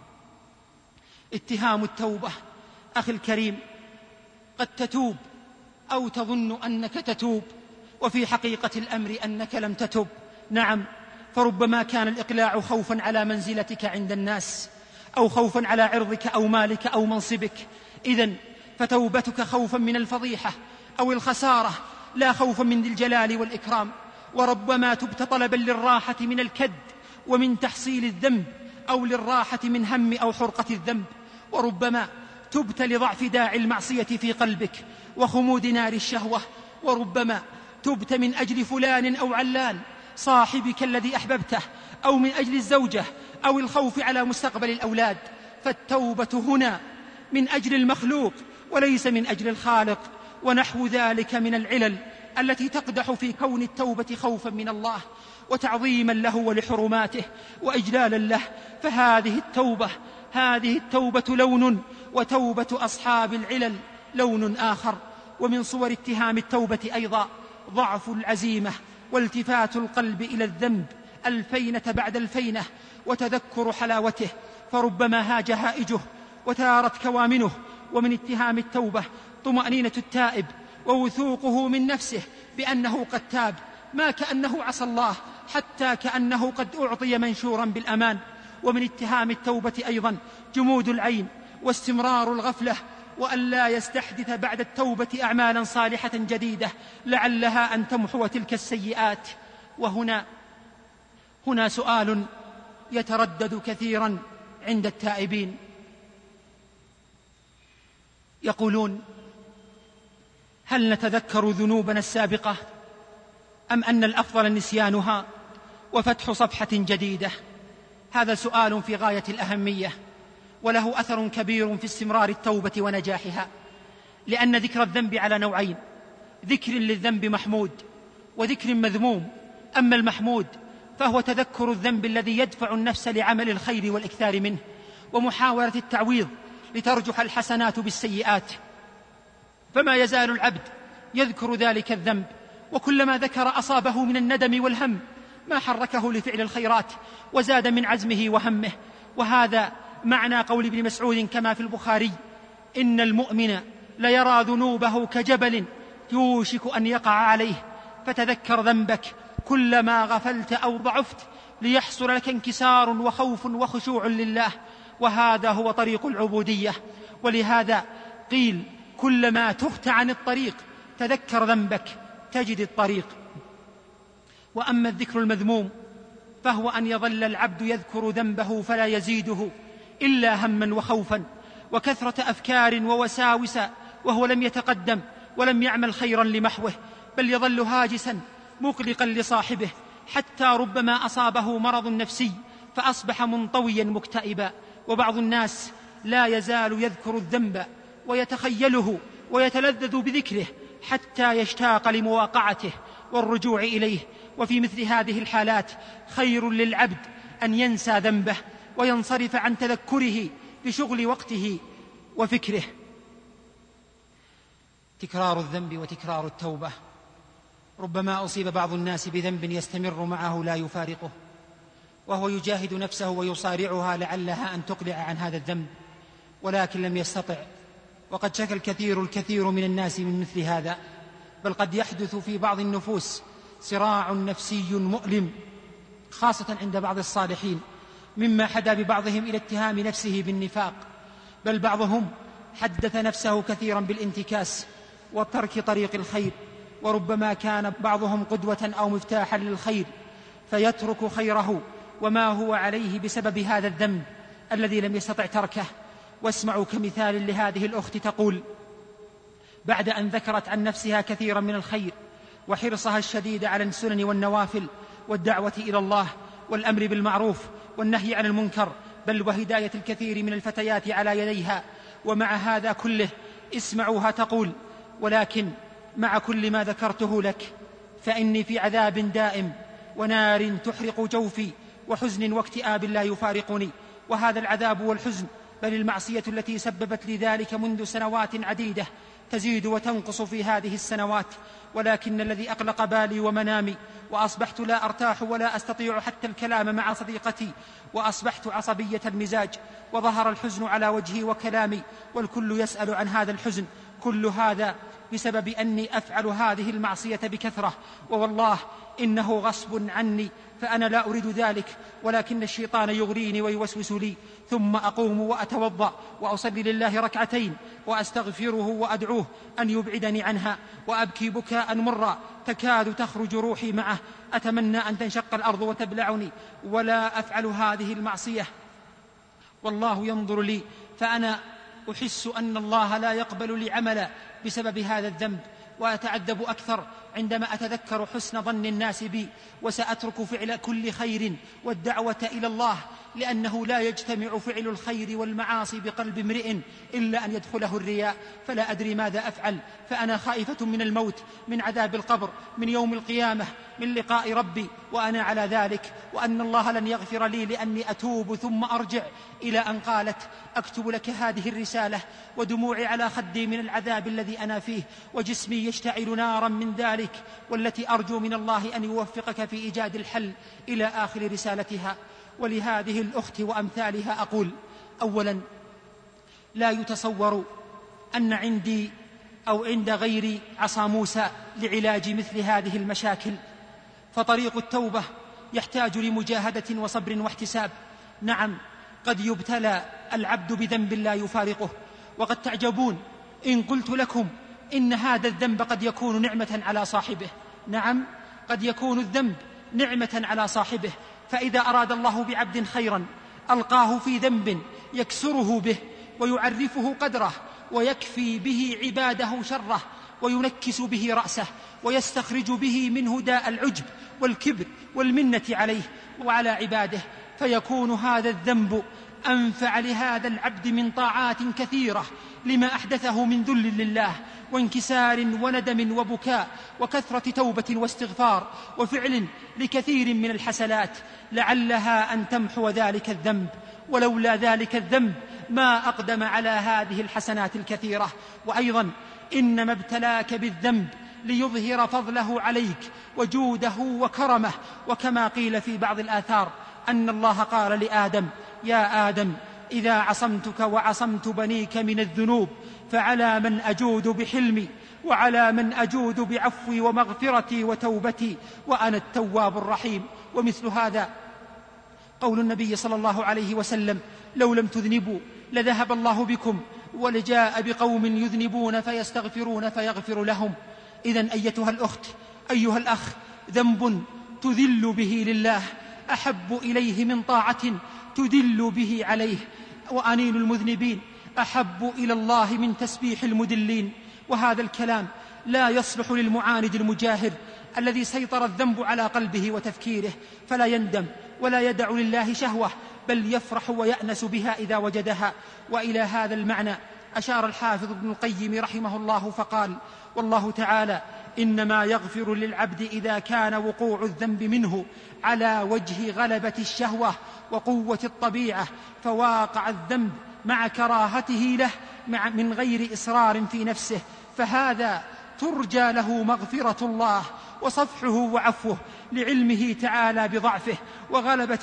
اتهام التوبة. أخي الكريم، قد تتوب أو تظن أنك تتوب، وفي حقيقة الأمر أنك لم تتب. نعم، فربما كان الإقلاع خوفا على منزلتك عند الناس، أو خوفا على عرضك أو مالك أو منصبك. إذن فتوبتك خوفا من الفضيحة أو الخسارة، لا خوفا من ذي الجلال والإكرام. وربما تبت طلبا للراحة من الكد ومن تحصيل الذنب، أو للراحة من هم أو حرقة الذنب. وربما تبت لضعف داعي المعصية في قلبك وخمود نار الشهوة. وربما تبت من أجل فلان أو علان صاحبك الذي أحببته، أو من أجل الزوجة أو الخوف على مستقبل الأولاد. فالتوبة هنا من أجل المخلوق وليس من أجل الخالق، ونحو ذلك من العلل التي تقدح في كون التوبة خوفا من الله وتعظيما له ولحرماته وإجلالا له. فهذه التوبة لون، وتوبة أصحاب العلل لون آخر. ومن صور اتهام التوبة أيضا ضعف العزيمة والتفات القلب إلى الذنب الفينة بعد الفينة وتذكر حلاوته، فربما هاج هائجه وتارت كوامنه. ومن اتهام التوبة طمأنينة التائب ووثوقه من نفسه بأنه قد تاب، ما كأنه عصى الله، حتى كأنه قد أعطي منشورا بالأمان. ومن اتهام التوبة أيضا جمود العين واستمرار الغفلة، وأن لا يستحدث بعد التوبة أعمالا صالحة جديدة لعلها أن تمحو تلك السيئات. وهنا سؤال يتردد كثيرا عند التائبين، يقولون: هل نتذكر ذنوبنا السابقة، أم أن الأفضل نسيانها وفتح صفحة جديدة؟ هذا سؤال في غاية الأهمية، وله أثر كبير في استمرار التوبة ونجاحها، لأن ذكر الذنب على نوعين: ذكر للذنب محمود وذكر مذموم. أما المحمود فهو تذكر الذنب الذي يدفع النفس لعمل الخير والإكثار منه ومحاولة التعويض لترجح الحسنات بالسيئات. فما يزال العبد يذكر ذلك الذنب، وكلما ذكر أصابه من الندم والهم ما حركه لفعل الخيرات وزاد من عزمه وهمه. وهذا معنى قول ابن مسعود كما في البخاري: إن المؤمن ليرى ذنوبه كجبل يوشك أن يقع عليه، فتذكر ذنبك كلما غفلت أو ضعفت ليحصل لك انكسار وخوف وخشوع لله. وهذا هو طريق العبودية. ولهذا قيل: كلما تهت عن الطريق تذكر ذنبك تجد الطريق. وأما الذكر المذموم فهو أن يظل العبد يذكر ذنبه فلا يزيده إلا هما وخوفا وكثرة أفكار ووساوس، وهو لم يتقدم ولم يعمل خيرا لمحوه، بل يظل هاجسا مقلقا لصاحبه، حتى ربما أصابه مرض نفسي فأصبح منطويا مكتئبا. وبعض الناس لا يزال يذكر الذنب ويتخيله ويتلذذ بذكره حتى يشتاق لمواقعته والرجوع إليه. وفي مثل هذه الحالات خير للعبد أن ينسى ذنبه وينصرف عن تذكره بشغل وقته وفكره. تكرار الذنب وتكرار التوبة. ربما أصيب بعض الناس بذنب يستمر معه لا يفارقه، وهو يجاهد نفسه ويصارعها لعلها أن تقلع عن هذا الذنب، ولكن لم يستطع. وقد شكى الكثير من الناس من مثل هذا، بل قد يحدث في بعض النفوس صراع نفسي مؤلم، خاصة عند بعض الصالحين، مما حدا ببعضهم إلى اتهام نفسه بالنفاق، بل بعضهم حدث نفسه كثيرا بالانتكاس وترك طريق الخير. وربما كان بعضهم قدوة أو مفتاحا للخير فيترك خيره وما هو عليه بسبب هذا الذنب الذي لم يستطع تركه. واسمعوا كمثال لهذه الأخت تقول: بعد أن ذكرت عن نفسها كثيرا من الخير وحرصها الشديد على السنن والنوافل والدعوة إلى الله والأمر بالمعروف والنهي عن المنكر، بل وهداية الكثير من الفتيات على يديها، ومع هذا كله اسمعوها تقول: ولكن مع كل ما ذكرته لك فإني في عذاب دائم ونار تحرق جوفي وحزن واكتئاب لا يفارقني، وهذا العذاب والحزن بل المعصية التي سببت لي ذلك منذ سنوات عديدة تزيد وتنقص في هذه السنوات، ولكن الذي أقلق بالي ومنامي وأصبحت لا أرتاح ولا أستطيع حتى الكلام مع صديقتي، وأصبحت عصبية المزاج، وظهر الحزن على وجهي وكلامي، والكل يسأل عن هذا الحزن. كل هذا بسبب أني أفعل هذه المعصية بكثرة، ووالله إنه غصب عني، فأنا لا أريد ذلك، ولكن الشيطان يغريني ويوسوس لي. ثم أقوم وأتوضأ وأصلي لله ركعتين وأستغفره وأدعوه أن يبعدني عنها، وأبكي بكاء مرا تكاد تخرج روحي معه، أتمنى أن تنشق الأرض وتبلعني، ولا أفعل هذه المعصية والله ينظر لي، فأنا أحس أن الله لا يقبل لي عملا بسبب هذا الذنب، وأتعذب أكثر عندما أتذكر حسن ظن الناس بي، وسأترك فعل كل خير والدعوة إلى الله، لأنه لا يجتمع فعل الخير والمعاصي بقلب امرئ إلا أن يدخله الرياء، فلا أدري ماذا أفعل. فأنا خائفة من الموت، من عذاب القبر، من يوم القيامة، من لقاء ربي وأنا على ذلك، وأن الله لن يغفر لي لأني أتوب ثم أرجع، إلى أن قالت: أكتب لك هذه الرسالة ودموعي على خدي من العذاب الذي أنا فيه، وجسمي يشتعل نارا من ذلك، والتي أرجو من الله أن يوفقك في إيجاد الحل، إلى آخر رسالتها. ولهذه الأخت وأمثالها أقول: أولا، لا يتصور أن عندي أو عند غيري عصا موسى لعلاج مثل هذه المشاكل، فطريق التوبة يحتاج لمجاهدة وصبر واحتساب. نعم، قد يبتلى العبد بذنب لا يفارقه، وقد تعجبون إن قلت لكم إن هذا الذنب قد يكون نعمة على صاحبه. نعم، قد يكون الذنب نعمة على صاحبه، فإذا أراد الله بعبد خيرا ألقاه في ذنب يكسره به ويعرفه قدره، ويكفي به عباده شره، وينكس به رأسه، ويستخرج به منه داء العجب والكبر والمنة عليه وعلى عباده، فيكون هذا الذنب أنفع لهذا العبد من طاعات كثيرة، لما أحدثه من ذل لله وانكسار وندم وبكاء وكثرة توبة واستغفار وفعل لكثير من الحسنات، لعلها أن تمحو ذلك الذنب، ولولا ذلك الذنب ما أقدم على هذه الحسنات الكثيرة. وأيضا إنما ابتلاك بالذنب ليظهر فضله عليك وجوده وكرمه، وكما قيل في بعض الآثار أن الله قال لآدم: يا آدم، إذا عصمتك وعصمت بنيك من الذنوب فعلى من أجود بحلمي، وعلى من أجود بعفوي ومغفرتي وتوبتي، وأنا التواب الرحيم. ومثل هذا قول النبي صلى الله عليه وسلم: لو لم تذنبوا لذهب الله بكم ولجاء بقوم يذنبون فيستغفرون فيغفر لهم. إذن أيتها الأخت، أيها الأخ، ذنب تذل به لله أحب إليه من طاعة تدل به عليه، وأنين المذنبين أحب إلى الله من تسبيح المدلين. وهذا الكلام لا يصلح للمعاند المجاهر الذي سيطر الذنب على قلبه وتفكيره، فلا يندم ولا يدع لله شهوة، بل يفرح ويأنس بها إذا وجدها. وإلى هذا المعنى أشار الحافظ ابن القيم رحمه الله فقال: والله تعالى إنما يغفر للعبد إذا كان وقوع الذنب منه على وجه غلبة الشهوة وقوة الطبيعة، فواقع الذنب مع كراهته له من غير إصرار في نفسه، فهذا ترجى له مغفرة الله وصفحه وعفوه، لعلمه تعالى بضعفه وغلبة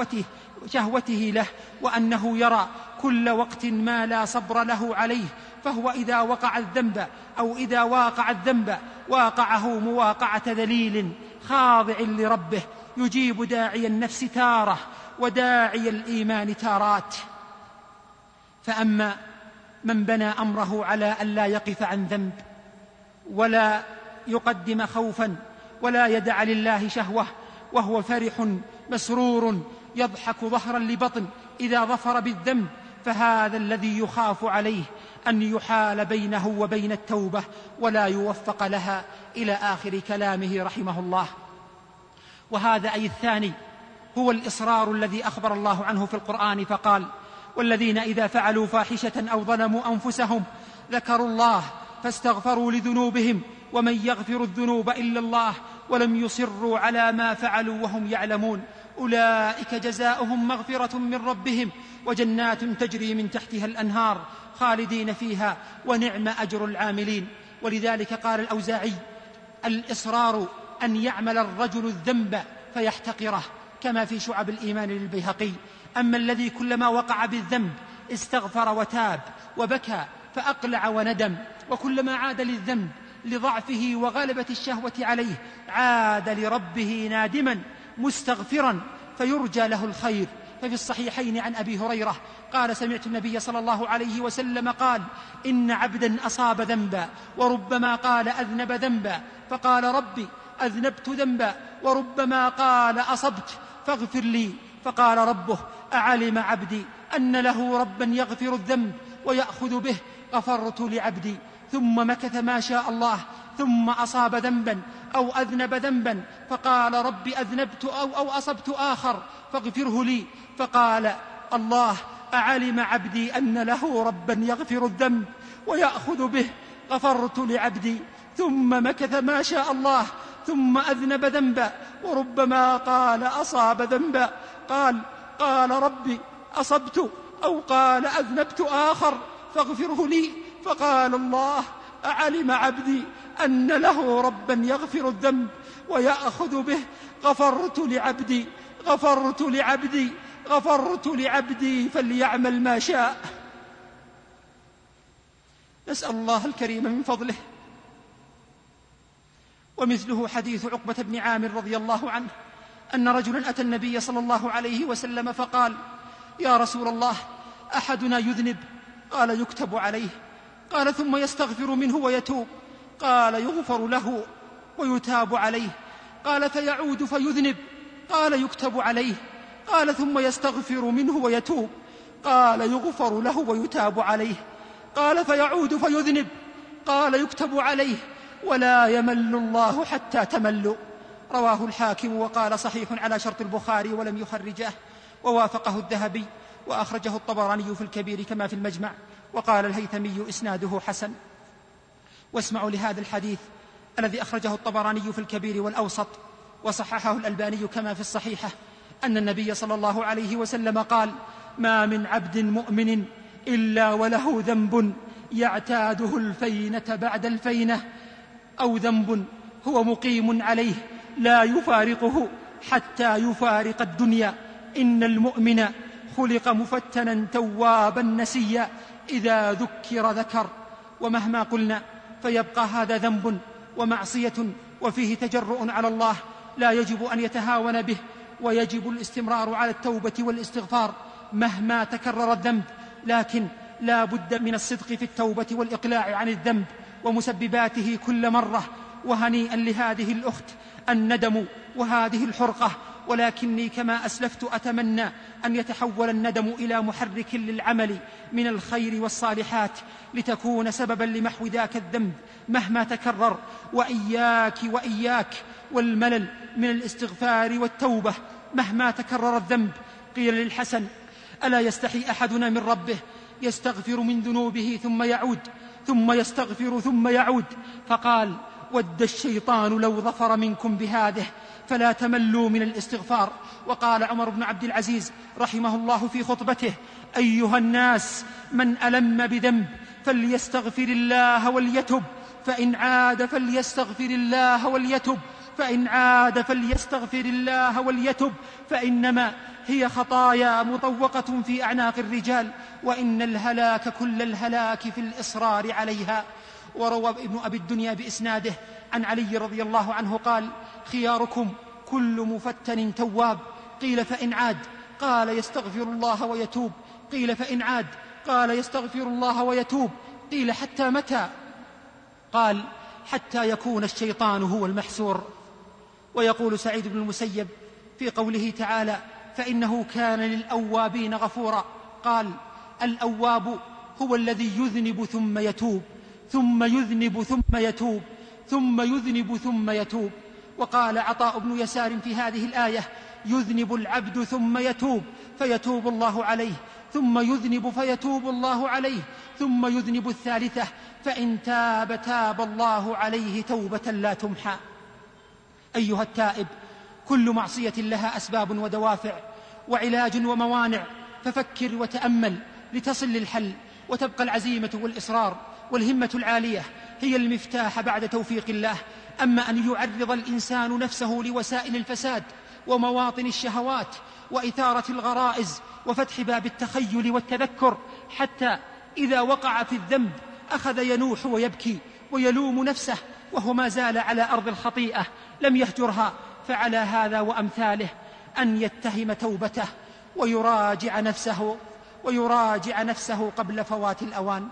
شهوته له، وأنه يرى كل وقت ما لا صبر له عليه، فهو إذا وقع الذنب أو إذا واقع الذنب واقعه مواقعة ذليل خاضع لربه، يجيب داعي النفس تارة وداعي الإيمان تارات. فأما من بنى أمره على أن لا يقف عن ذنب ولا يقدم خوفا ولا يدع لله شهوة، وهو فرح مسرور يضحك ظهرا لبطن إذا ظفر بالذنب، فهذا الذي يخاف عليه أن يحال بينه وبين التوبة ولا يوفق لها، إلى آخر كلامه رحمه الله. وهذا أي الثاني هو الإصرار الذي أخبر الله عنه في القرآن فقال: والذين إذا فعلوا فاحشة أو ظلموا أنفسهم ذكروا الله فاستغفروا لذنوبهم ومن يغفر الذنوب إلا الله ولم يصروا على ما فعلوا وهم يعلمون. أولئك جزاؤهم مغفرة من ربهم وجنات تجري من تحتها الأنهار خالدين فيها ونعم أجر العاملين. ولذلك قال الأوزاعي: الإصرار أن يعمل الرجل الذنب فيحتقره، كما في شعب الإيمان للبيهقي. أما الذي كلما وقع بالذنب استغفر وتاب وبكى فأقلع وندم، وكلما عاد للذنب لضعفه وغلبة الشهوة عليه عاد لربه نادما مستغفرا فيرجى له الخير. ففي الصحيحين عن أبي هريرة قال: سمعت النبي صلى الله عليه وسلم قال: إن عبدا أصاب ذنبا وربما قال أذنب ذنبا فقال: ربي أذنبت ذنبا، وربما قال أصبت فاغفر لي، فقال ربه: أعلم عبدي أن له ربا يغفر الذنب ويأخذ به، غفرت لعبدي. ثم مكث ما شاء الله ثم أصاب ذنبا أو أذنب ذنبا فقال: رب أذنبت أو أصبت آخر فاغفره لي، فقال الله: أعلم عبدي أن له ربا يغفر الذنب ويأخذ به، غفرت لعبدي. ثم مكث ما شاء الله ثم أذنب ذنبا وربما قال أصاب ذنبا قال ربي أصبت أو قال أذنبت آخر فاغفره لي، فقال الله: أعلم عبدي أن له ربا يغفر الذنب ويأخذ به، غفرت لعبدي غفرت لعبدي غفرت لعبدي فليعمل ما شاء. نسأل الله الكريم من فضله. ومثله حديث عقبة بن عامر رضي الله عنه أن رجلا أتى النبي صلى الله عليه وسلم فقال: يا رسول الله، أحدنا يذنب؟ قال: يكتب عليه. قال: ثم يستغفر منه ويتوب؟ قال: يغفر له ويتاب عليه. قال: فيعود فيذنب؟ قال: يكتب عليه. قال: ثم يستغفر منه ويتوب؟ قال: يغفر له ويتاب عليه. قال: فيعود فيذنب؟ قال: يكتب عليه. ولا يمل الله حتى تملوا. رواه الحاكم وقال: صحيح على شرط البخاري ولم يخرجه، ووافقه الذهبي، وأخرجه الطبراني في الكبير كما في المجمع، وقال الهيثمي: إسناده حسن. واسمعوا لهذا الحديث الذي أخرجه الطبراني في الكبير والأوسط، وصححه الألباني كما في الصحيحة، أن النبي صلى الله عليه وسلم قال: ما من عبد مؤمن إلا وله ذنب يعتاده الفينة بعد الفينة، أو ذنب هو مقيم عليه لا يفارقه حتى يفارق الدنيا. إن المؤمن خلق مفتنا توابا نسيا، إذا ذكر ذكر. ومهما قلنا فيبقى هذا ذنب ومعصية وفيه تجرؤ على الله لا يجب أن يتهاون به، ويجب الاستمرار على التوبة والاستغفار مهما تكرر الذنب، لكن لا بد من الصدق في التوبة والإقلاع عن الذنب ومسبباته كل مرة. وهنيئا لهذه الأخت الندم وهذه الحرقة، ولكني كما أسلفت أتمنى أن يتحول الندم إلى محرك للعمل من الخير والصالحات لتكون سببا لمحو ذاك الذنب مهما تكرر. وإياك والملل من الاستغفار والتوبة مهما تكرر الذنب. قيل للحسن: ألا يستحي أحدنا من ربه يستغفر من ذنوبه ثم يعود، ثم يستغفر ثم يعود؟ فقال: ود الشيطان لو ظفر منكم بهذه فلا تملوا من الاستغفار. وقال عمر بن عبد العزيز رحمه الله في خطبته: أيها الناس، من ألم بذنب فليستغفر الله وليتب، فإن عاد فليستغفر الله وليتب، فإن عاد فليستغفر الله وليتب، فإنما هي خطايا مطوقة في أعناق الرجال، وإن الهلاك كل الهلاك في الإصرار عليها. وروى ابن أبي الدنيا بإسناده عن علي رضي الله عنه قال: خياركم كل مفتن تواب. قيل: فإن عاد؟ قال: يستغفر الله ويتوب. قيل: فإن عاد؟ قال: يستغفر الله ويتوب. قيل: حتى متى؟ قال: حتى يكون الشيطان هو المحسور. ويقول سعيد بن المسيب في قوله تعالى: فإنه كان للأوابين غفورا، قال: الأواب هو الذي يذنب ثم يتوب، ثم يذنب ثم يتوب، ثم يذنب ثم يتوب. وقال عطاء بن يسار في هذه الآية: يذنب العبد ثم يتوب فيتوب الله عليه، ثم يذنب فيتوب الله عليه، ثم يذنب الثالثة، فإن تاب تاب الله عليه توبة لا تمحى. أيها التائب، كل معصية لها أسباب ودوافع وعلاج وموانع، ففكر وتأمل لتصل للحل، وتبقى العزيمة والإصرار والهمة العالية هي المفتاح بعد توفيق الله. أما أن يعرض الإنسان نفسه لوسائل الفساد ومواطن الشهوات وإثارة الغرائز وفتح باب التخيل والتذكر، حتى إذا وقع في الذنب أخذ ينوح ويبكي ويلوم نفسه وهو ما زال على أرض الخطيئة لم يهجرها، فعلى هذا وأمثاله أن يتهم توبته ويراجع نفسه قبل فوات الأوان.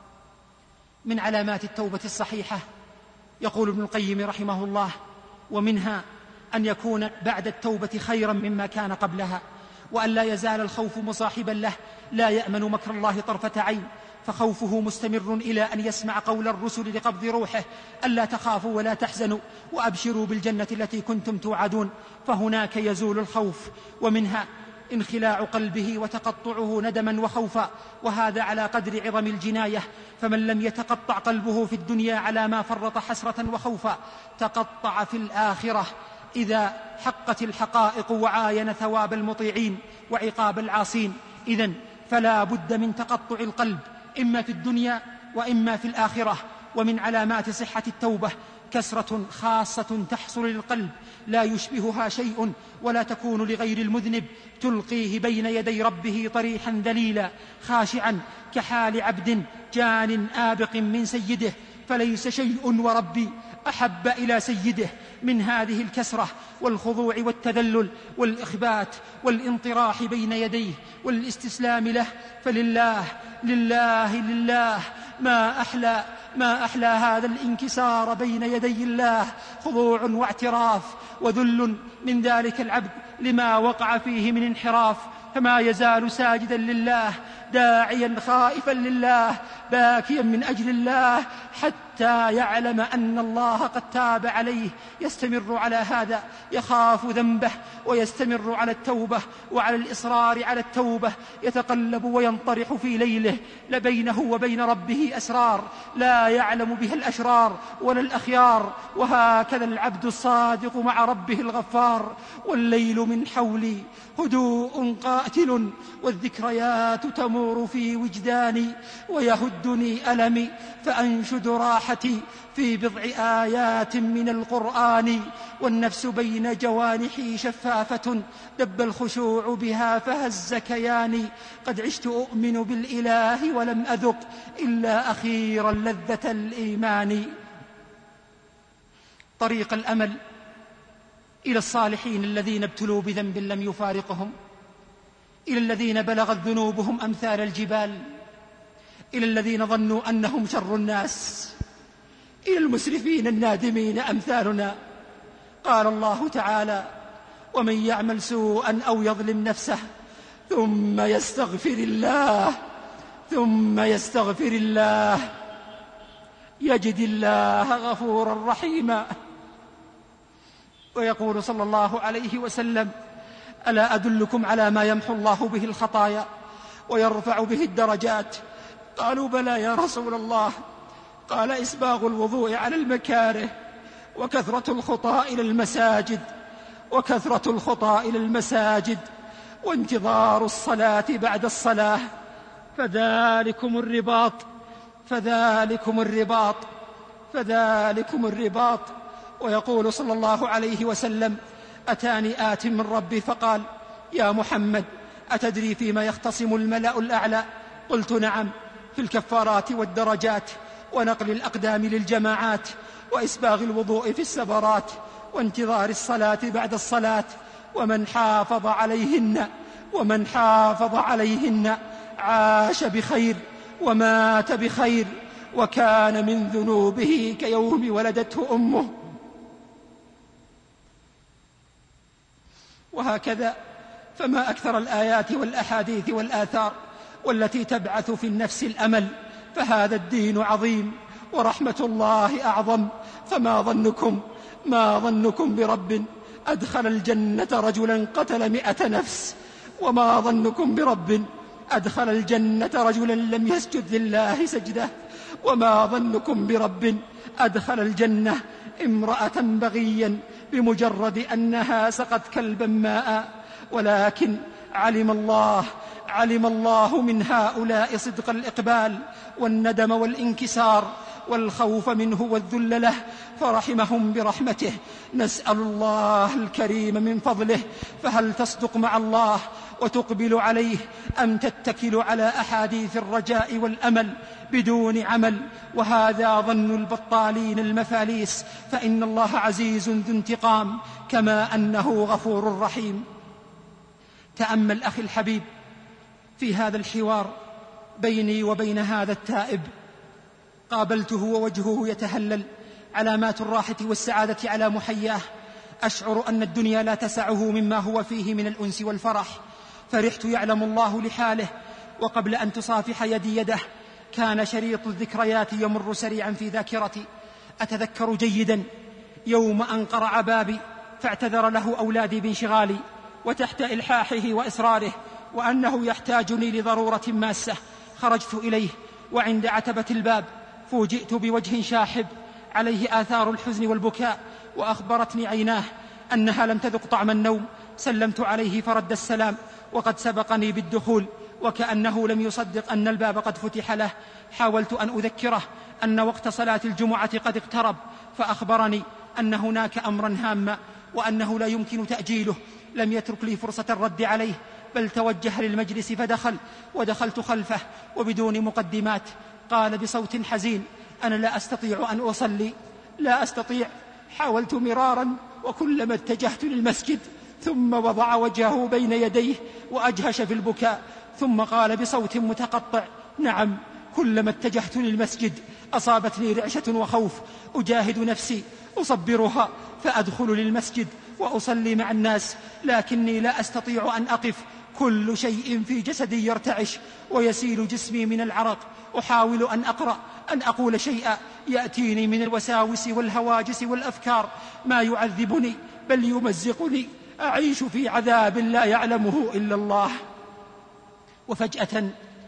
من علامات التوبة الصحيحة يقول ابن القيم رحمه الله: ومنها أن يكون بعد التوبة خيرا مما كان قبلها، وأن لا يزال الخوف مصاحبا له، لا يأمن مكر الله طرفة عين، فخوفه مستمر إلى أن يسمع قول الرسل لقبض روحه: ألا تخافوا ولا تحزنوا وأبشروا بالجنة التي كنتم توعدون، فهناك يزول الخوف. ومنها انخلاع قلبه وتقطعه ندما وخوفا، وهذا على قدر عظم الجناية، فمن لم يتقطع قلبه في الدنيا على ما فرط حسرة وخوفا تقطع في الآخرة إذا حقت الحقائق وعاين ثواب المطيعين وعقاب العاصين. إذن فلا بد من تقطع القلب إما في الدنيا وإما في الآخرة. ومن علامات صحة التوبة كسرة خاصة تحصل للقلب لا يشبهها شيء ولا تكون لغير المذنب، تلقيه بين يدي ربه طريحا ذليلا خاشعا كحال عبد جان آبق من سيده، فليس شيء وربي أحب إلى سيده من هذه الكسرة والخضوع والتذلل والإخبات والانطراح بين يديه والاستسلام له. فلله لله لله ما أحلى هذا الانكسار بين يدي الله، خضوع واعتراف وذل من ذلك العبد لما وقع فيه من انحراف، فما يزال ساجدا لله داعيا خائفا لله باكيا من أجل الله حتى يعلم أن الله قد تاب عليه. يستمر على هذا، يخاف ذنبه ويستمر على التوبة وعلى الإصرار على التوبة، يتقلب وينطرح في ليله لبينه وبين ربه أسرار لا يعلم بها الأشرار ولا الأخيار. وهكذا العبد الصادق مع ربه الغفار. والليل من حولي هدوء قاتل والذكريات تمور في وجداني، ويهدني ألمي فأنشد راحتي في بضع آيات من القرآن، والنفس بين جوانحي شفافة دب الخشوع بها فهز كياني، قد عشت أؤمن بالإله ولم أذق إلا أخيرا لذة الإيمان. طريق الأمل إلى الصالحين الذين ابتلوا بذنب لم يفارقهم، إلى الذين بلغت ذنوبهم أمثال الجبال، إلى الذين ظنوا أنهم شر الناس، إلى المسرفين النادمين أمثالنا. قال الله تعالى: ومن يعمل سوءا أو يظلم نفسه ثم يستغفر الله يجد الله غفورا رحيما. ويقول صلى الله عليه وسلم: ألا أدلكم على ما يمحو الله به الخطايا ويرفع به الدرجات؟ قالوا: بلى يا رسول الله. قال: إسباغ الوضوء على المكاره وكثرة الخطى إلى المساجد وانتظار الصلاة بعد الصلاة، فذلكم الرباط. ويقول صلى الله عليه وسلم: أتاني آت من ربي فقال: يا محمد أتدري فيما يختصم الملأ الأعلى؟ قلت: نعم، في الكفارات والدرجات ونقل الأقدام للجماعات وإسباغ الوضوء في السفرات وانتظار الصلاة بعد الصلاة. ومن حافظ عليهن عاش بخير ومات بخير وكان من ذنوبه كيوم ولدته أمه. وهكذا فما أكثر الآيات والأحاديث والآثار والتي تبعث في النفس الأمل، فهذا الدين عظيم ورحمة الله أعظم. فما ظنكم برب أدخل الجنة رجلا قتل 100 نفس، وما ظنكم برب أدخل الجنة رجلا لم يسجد لله سجدة، وما ظنكم برب أدخل الجنة امرأة بغيا بمجرد أنها سقت كلبا ماء، ولكن علم الله من هؤلاء صدق الإقبال والندم والانكسار والخوف منه والذل له، فرحمهم برحمته. نسأل الله الكريم من فضله، فهل تصدق مع الله وتقبل عليه، أم تتكل على أحاديث الرجاء والأمل بدون عمل؟ وهذا ظن البطالين المفاليس، فإن الله عزيز ذو انتقام كما أنه غفور رحيم. تأمل أخي الحبيب في هذا الحوار بيني وبين هذا التائب. قابلته ووجهه يتهلل، علامات الراحة والسعادة على محياه. أشعر أن الدنيا لا تسعه مما هو فيه من الأنس والفرح. فرحت يعلم الله لحاله، وقبل أن تصافح يدي يده كان شريط الذكريات يمر سريعا في ذاكرتي. أتذكر جيدا يوم أن قرع بابي فاعتذر له أولادي بانشغالي وتحت إلحاحه وإصراره، وأنه يحتاجني لضرورة ماسة. خرجت إليه، وعند عتبة الباب فوجئت بوجه شاحب عليه آثار الحزن والبكاء، وأخبرتني عيناه أنها لم تذق طعم النوم. سلمت عليه فرد السلام وقد سبقني بالدخول، وكأنه لم يصدق أن الباب قد فتح له. حاولت أن أذكره أن وقت صلاة الجمعة قد اقترب، فأخبرني أن هناك أمرا هاما وأنه لا يمكن تأجيله. لم يترك لي فرصة الرد عليه، بل توجه للمجلس فدخل، ودخلت خلفه وبدون مقدمات. قال بصوت حزين: أنا لا أستطيع أن أصلي، لا أستطيع. حاولت مرارا، وكلما اتجهت للمسجد ثم وضع وجهه بين يديه وأجهش في البكاء، ثم قال بصوت متقطع: نعم، كلما اتجهت للمسجد أصابتني رعشة وخوف، أجاهد نفسي أصبرها فأدخل للمسجد وأصلي مع الناس، لكني لا أستطيع أن أقف. كل شيء في جسدي يرتعش ويسيل جسمي من العرق. أحاول أن أقرأ، أن أقول شيئا، يأتيني من الوساوس والهواجس والأفكار ما يعذبني بل يمزقني. أعيش في عذاب لا يعلمه إلا الله. وفجأة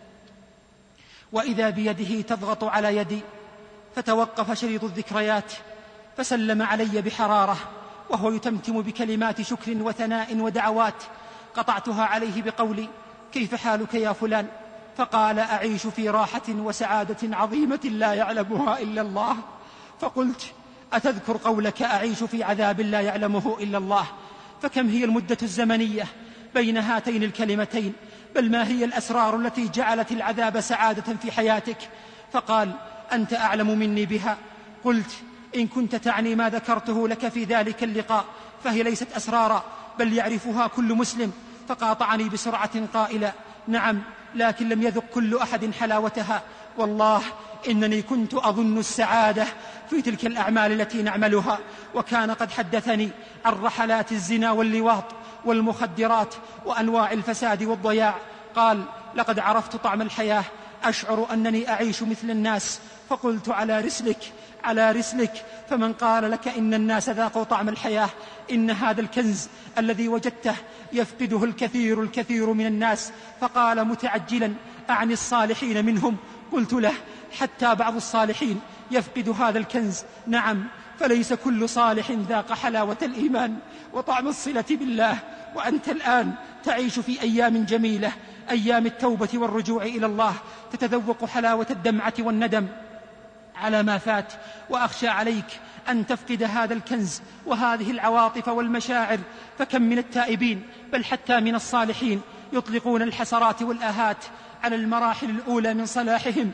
وإذا بيده تضغط على يدي، فتوقف شريط الذكريات فسلم علي بحرارة وهو يتمتم بكلمات شكر وثناء ودعوات. قطعتها عليه بقولي: كيف حالك يا فلان؟ فقال: أعيش في راحة وسعادة عظيمة لا يعلمها إلا الله. فقلت: أتذكر قولك أعيش في عذاب لا يعلمه إلا الله؟ فكم هي المدة الزمنية بين هاتين الكلمتين؟ بل ما هي الأسرار التي جعلت العذاب سعادة في حياتك؟ فقال: أنت أعلم مني بها. قلت: إن كنت تعني ما ذكرته لك في ذلك اللقاء فهي ليست أسرارا، بل يعرفها كل مسلم. فقاطعني بسرعة قائلا: نعم، لكن لم يذق كل أحد حلاوتها. والله إنني كنت أظن السعادة في تلك الأعمال التي نعملها، وكان قد حدثني عن رحلات الزنا واللواط والمخدرات وأنواع الفساد والضياع. قال: لقد عرفت طعم الحياة، أشعر أنني أعيش مثل الناس. فقلت: على رسلك، على رسلك، فمن قال لك إن الناس ذاقوا طعم الحياة؟ إن هذا الكنز الذي وجدته يفقده الكثير من الناس. فقال متعجلا: أعني الصالحين منهم؟ قلت له: حتى بعض الصالحين يفقد هذا الكنز. نعم، فليس كل صالح ذاق حلاوة الإيمان وطعم الصلة بالله. وأنت الآن تعيش في أيام جميلة، أيام التوبة والرجوع إلى الله، تتذوق حلاوة الدمعة والندم على ما فات. وأخشى عليك أن تفقد هذا الكنز وهذه العواطف والمشاعر. فكم من التائبين بل حتى من الصالحين يطلقون الحسرات والآهات على المراحل الأولى من صلاحهم: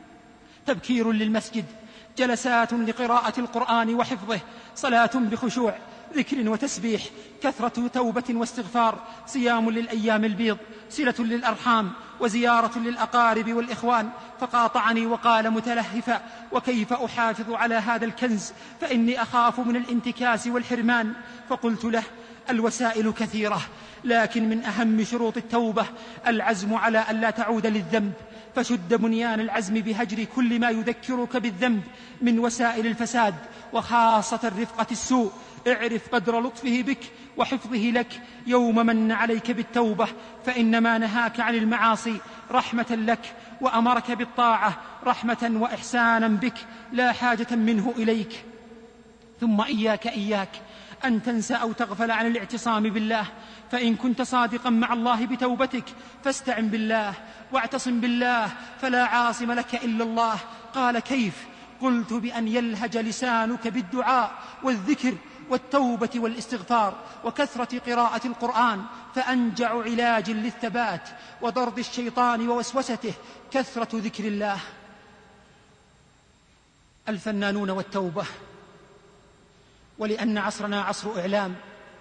تبكير للمسجد، جلسات لقراءة القرآن وحفظه، صلاة بخشوع، ذكر وتسبيح، كثرة توبة واستغفار، صيام للأيام البيض، صلة للأرحام، وزيارة للأقارب والإخوان. فقاطعني وقال متلهفا: وكيف أحافظ على هذا الكنز؟ فإني أخاف من الانتكاس والحرمان. فقلت له: الوسائل كثيرة، لكن من أهم شروط التوبة العزم على أن لا تعود للذنب. فشد بنيان العزم بهجر كل ما يذكرك بالذنب من وسائل الفساد، وخاصة رفقة السوء. اعرف قدر لطفه بك وحفظه لك يوم من عليك بالتوبة، فإنما نهاك عن المعاصي رحمة لك، وأمرك بالطاعة رحمة وإحسانا بك، لا حاجة منه إليك. ثم إياك أن تنسى أو تغفل عن الاعتصام بالله، فإن كنت صادقا مع الله بتوبتك فاستعن بالله واعتصم بالله، فلا عاصم لك إلا الله. قال: كيف؟ قلت: بأن يلهج لسانك بالدعاء والذكر والتوبة والاستغفار وكثرة قراءة القرآن، فأنجع علاج للثبات وطرد الشيطان ووسوسته كثرة ذكر الله. الفنانون والتوبة. ولأن عصرنا عصر إعلام،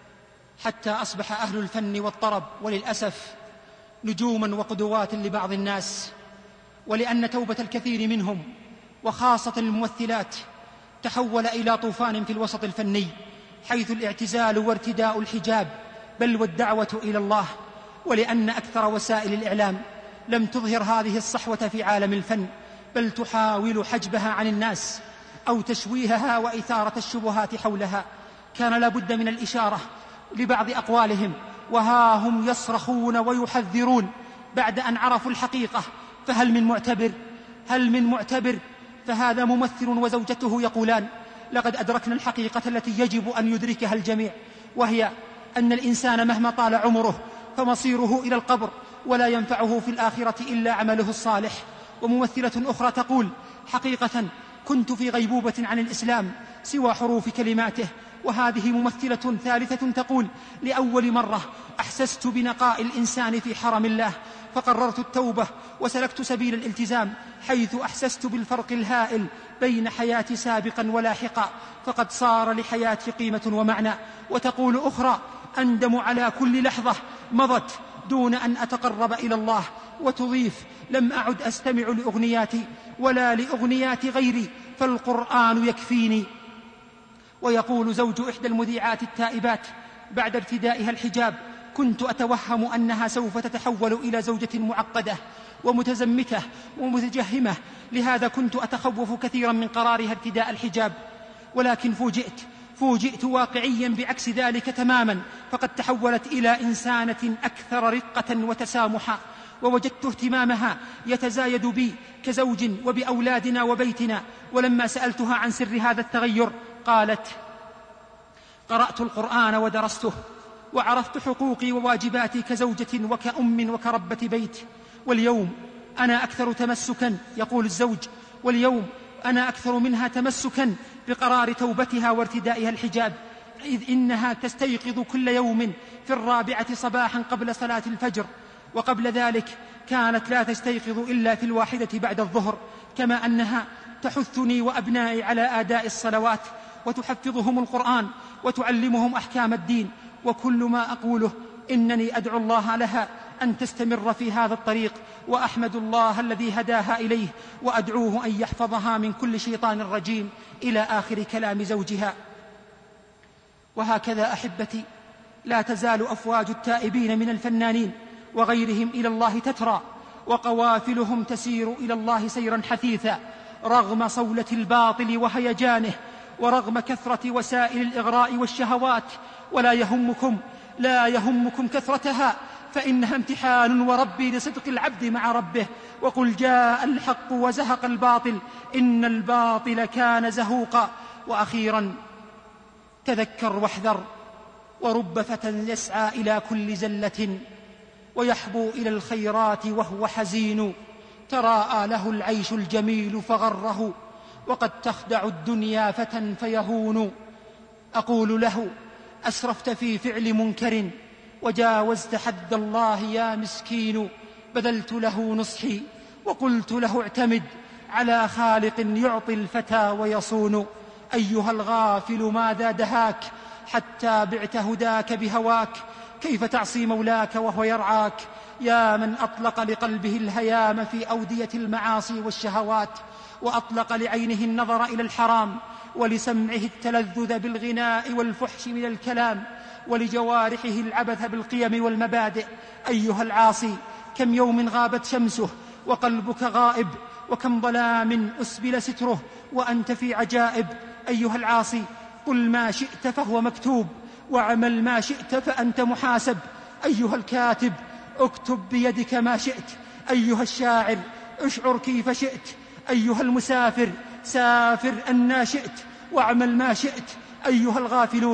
حتى أصبح أهل الفن والطرب وللأسف نجوما وقدوات لبعض الناس، ولأن توبة الكثير منهم وخاصة الممثلات تحول إلى طوفان في الوسط الفني، حيث الاعتزال وارتداء الحجاب بل والدعوة إلى الله. ولأن أكثر وسائل الإعلام لم تظهر هذه الصحوة في عالم الفن، بل تحاول حجبها عن الناس أو تشويهها وإثارة الشبهات حولها، كان لابد من الإشارة لبعض أقوالهم، وها هم يصرخون ويحذرون بعد أن عرفوا الحقيقة. فهل من معتبر؟ هل من معتبر؟ فهذا ممثل وزوجته يقولان: لقد أدركنا الحقيقة التي يجب أن يدركها الجميع، وهي أن الإنسان مهما طال عمره فمصيره إلى القبر، ولا ينفعه في الآخرة إلا عمله الصالح. وممثلة أخرى تقول: حقيقة كنت في غيبوبة عن الإسلام سوى حروف كلماته. وهذه ممثلة ثالثة تقول: لأول مرة أحسست بنقاء الإنسان في حرم الله، فقررت التوبة وسلكت سبيل الالتزام، حيث أحسست بالفرق الهائل بين حياتي سابقا ولاحقا، فقد صار لحياتي قيمة ومعنى. وتقول أخرى: أندم على كل لحظة مضت دون أن أتقرب إلى الله. وتضيف: لم أعد أستمع لأغنياتي ولا لأغنيات غيري، فالقرآن يكفيني. ويقول زوج إحدى المذيعات التائبات بعد ارتدائها الحجاب: كنت أتوهم أنها سوف تتحول إلى زوجة معقدة ومتزمتة ومتجهمة، لهذا كنت أتخوف كثيرا من قرارها ارتداء الحجاب، ولكن فوجئت واقعيا بعكس ذلك تماما، فقد تحولت إلى إنسانة أكثر رقة وتسامحا، ووجدت اهتمامها يتزايد بي كزوج وبأولادنا وبيتنا. ولما سألتها عن سر هذا التغير قالت: قرأت القرآن ودرسته، وعرفت حقوقي وواجباتي كزوجة وكأم وكربة بيت، واليوم أنا أكثر تمسكا، يقول الزوج، واليوم أنا أكثر منها تمسكا بقرار توبتها وارتدائها الحجاب، إذ إنها تستيقظ كل يوم في 4 صباحا قبل صلاة الفجر، وقبل ذلك كانت لا تستيقظ إلا في 1 بعد الظهر. كما أنها تحثني وأبنائي على آداء الصلوات، وتحفظهم القرآن، وتعلمهم أحكام الدين. وكل ما أقوله إنني أدعو الله لها أن تستمر في هذا الطريق، وأحمد الله الذي هداها إليه، وأدعوه أن يحفظها من كل شيطان رجيم، إلى آخر كلام زوجها. وهكذا أحبتي لا تزال أفواج التائبين من الفنانين وغيرهم إلى الله تترى، وقوافلهم تسير إلى الله سيرا حثيثا، رغم صولة الباطل وهيجانه، ورغم كثرة وسائل الإغراء والشهوات. لا يهمكم كثرتها، فإنها امتحان وربي لصدق العبد مع ربه. وقل جاء الحق وزهق الباطل إن الباطل كان زهوقا. وأخيرا تذكر واحذر، ورب فتى يسعى إلى كل زلة ويحبو إلى الخيرات وهو حزين، تراءى له العيش الجميل فغره، وقد تخدع الدنيا فتى فيهون. أقول له: أسرفت في فعل منكر وجاوزت حد الله يا مسكين. بذلت له نصحي وقلت له: اعتمد على خالق يعطي الفتى ويصون. أيها الغافل ماذا دهاك حتى بعت هداك بهواك؟ كيف تعصي مولاك وهو يرعاك؟ يا من أطلق لقلبه الهيام في أودية المعاصي والشهوات، وأطلق لعينه النظر إلى الحرام، ولسمعه التلذذ بالغناء والفحش من الكلام، ولجوارحه العبث بالقيم والمبادئ. أيها العاصي، كم يوم غابت شمسه وقلبك غائب، وكم ظلام أسبل ستره وأنت في عجائب. أيها العاصي، قل ما شئت فهو مكتوب، واعمل ما شئت فأنت محاسب. أيها الكاتب، اكتب بيدك ما شئت. أيها الشاعر، اشعر كيف شئت. أيها المسافر، سافر أن شئت واعمل ما شئت. أيها الغافلون،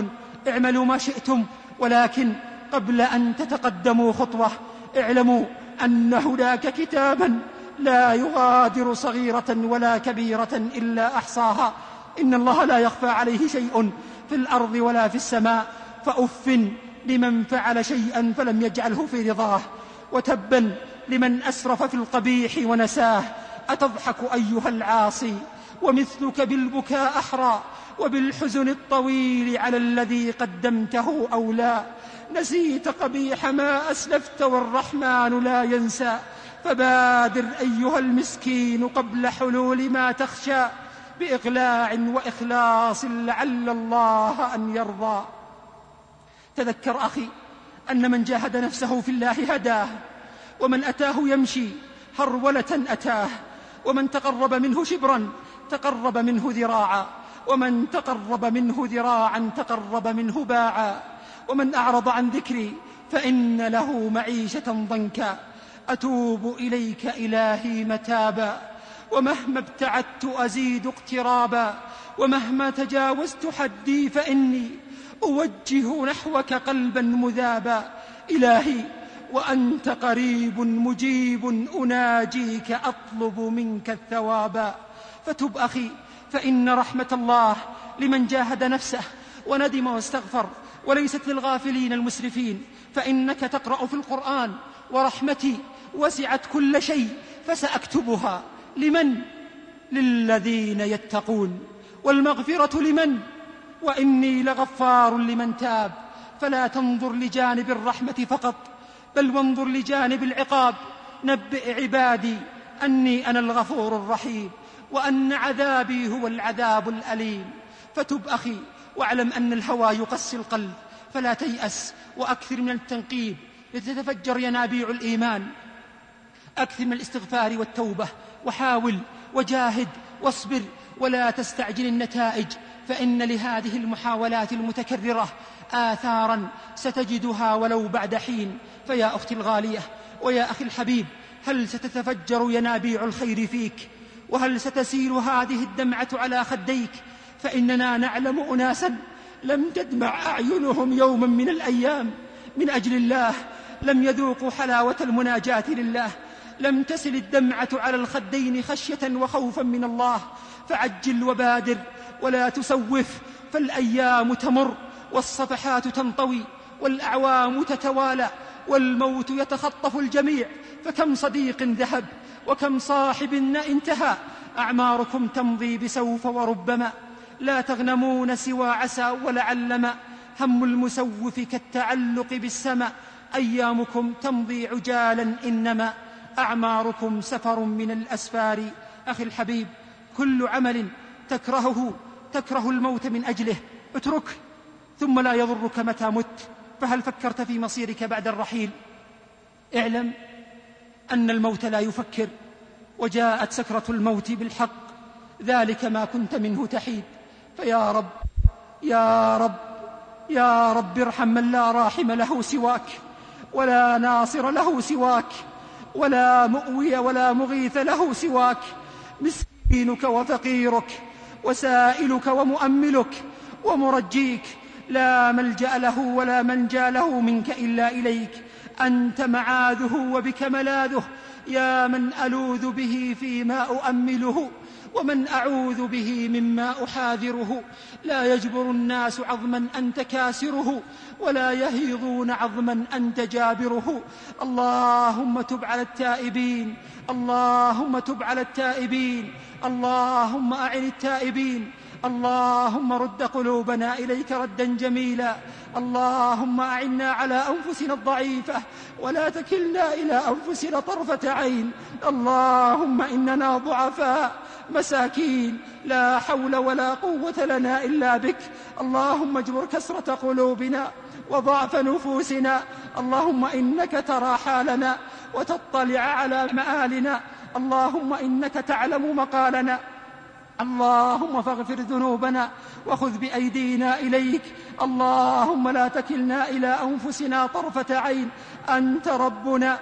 اعملوا ما شئتم، ولكن قبل أن تتقدموا خطوة اعلموا أن هناك كتابا لا يغادر صغيرة ولا كبيرة إلا أحصاها. إن الله لا يخفى عليه شيء في الأرض ولا في السماء. فأف لمن فعل شيئا فلم يجعله في رضاه، وتبا لمن أسرف في القبيح ونساه. أتضحك أيها العاصي ومثلك بالبكاء أحرى، وبالحزن الطويل على الذي قدمته أولى. نسيت قبيح ما أسلفت والرحمن لا ينسى، فبادر أيها المسكين قبل حلول ما تخشى، بإقلاع وإخلاص لعل الله أن يرضى. تذكر أخي أن من جاهد نفسه في الله هداه، ومن أتاه يمشي هرولة أتاه، ومن تقرب منه شبرا تقرب منه ذراعا، ومن تقرب منه ذراعا تقرب منه باعا. ومن أعرض عن ذكري فإن له معيشة ضنكا. أتوب إليك إلهي متابا، ومهما ابتعدت أزيد اقترابا، ومهما تجاوزت حدي فإني أوجه نحوك قلبا مذابا. إلهي وأنت قريب مجيب أناجيك أطلب منك الثوابا. فتب أخي، فإن رحمة الله لمن جاهد نفسه وندم واستغفر، وليست للغافلين المسرفين. فإنك تقرأ في القرآن: ورحمتي وسعت كل شيء فسأكتبها لمن؟ للذين يتقون. والمغفرة لمن؟ وإني لغفار لمن تاب. فلا تنظر لجانب الرحمة فقط، بل وانظر لجانب العقاب. نبئ عبادي أني أنا الغفور الرحيم، وأن عذابي هو العذاب الأليم. فتب أخي، واعلم أن الهوى يقسي القلب، فلا تيأس، وأكثر من التنقيب لتتفجر ينابيع الإيمان. أكثر من الاستغفار والتوبة، وحاول وجاهد واصبر، ولا تستعجل النتائج، فإن لهذه المحاولات المتكررة آثارا ستجدها ولو بعد حين. فيا أختي الغالية ويا أخي الحبيب، هل ستتفجر ينابيع الخير فيك؟ وهل ستسيل هذه الدمعة على خديك؟ فإننا نعلم أناسا لم تدمع أعينهم يوما من الأيام من أجل الله، لم يذوقوا حلاوة المناجاة لله، لم تسل الدمعة على الخدين خشية وخوفا من الله. فعجل وبادر ولا تسوف، فالأيام تمر والصفحات تنطوي والأعوام تتوالى والموت يتخطف الجميع. فكم صديق ذهب وكم صاحب انتهى، أعماركم تمضي بسوف وربما، لا تغنمون سوى عسى ولعلما. هم المسوف كالتعلق بالسماء، أيامكم تمضي عجالا إنما أعماركم سفر من الأسفار. أخي الحبيب، كل عمل تكره الموت من أجله اتركه، ثم لا يضرك متى مت. فهل فكرت في مصيرك بعد الرحيل؟ اعلم أن الموت لا يفكر، وجاءت سكرة الموت بالحق، ذلك ما كنت منه تحيد. فيا رب يا رب يا رب ارحم من لا راحم له سواك، ولا ناصر له سواك، ولا مؤوي ولا مغيث له سواك. مسكينك وفقيرك وسائلك ومؤملك ومرجيك، لا ملجأ له ولا منجا له منك إلا إليك. أنت معاذه وبك ملاذه، يا من ألوذ به فيما أؤمله، ومن أعوذ به مما أحاذره. لا يجبر الناس عظما أنت كاسره، ولا يهيضون عظما أنت جابره. اللهم تب على التائبين، اللهم تب على التائبين، اللهم أعن التائبين، اللهم رد قلوبنا إليك ردا جميلا. اللهم أعنا على أنفسنا الضعيفة، ولا تكلنا إلى أنفسنا طرفة عين. اللهم إننا ضعفاء مساكين، لا حول ولا قوة لنا إلا بك. اللهم اجبر كسرة قلوبنا وضعف نفوسنا. اللهم إنك ترى حالنا وتطلع على مآلنا. اللهم إنك تعلم مقالنا اللهم فاغفر ذنوبنا وخذ بأيدينا إليك. اللهم لا تكلنا إلى أنفسنا طرفة عين، أنت ربنا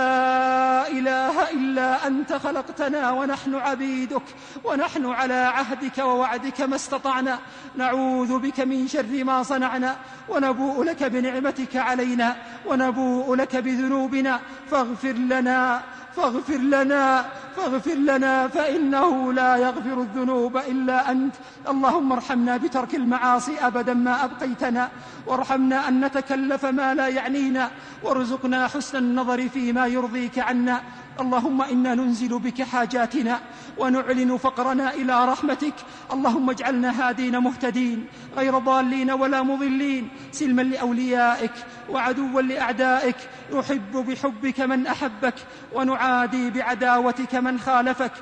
لا إله إلا أنت، خلقتنا ونحن عبيدك، ونحن على عهدك ووعدك ما استطعنا، نعوذ بك من شر ما صنعنا، ونبوء لك بنعمتك علينا، ونبوء لك بذنوبنا، فاغفر لنا فاغفر لنا فاغفر لنا فإنه لا يغفر الذنوب إلا أنت. اللهم ارحمنا بترك المعاصي أبدا ما أبقيتنا، وارحمنا أن نتكلف ما لا يعنينا، وارزقنا حسن النظر فيما يرضيك عنا. اللهم إنا ننزل بك حاجاتنا ونعلن فقرنا إلى رحمتك. اللهم اجعلنا هادين مهتدين غير ضالين ولا مضلين، سلما لأوليائك وعدوا لأعدائك، نحب بحبك من أحبك ونعادي بعداوتك من خالفك.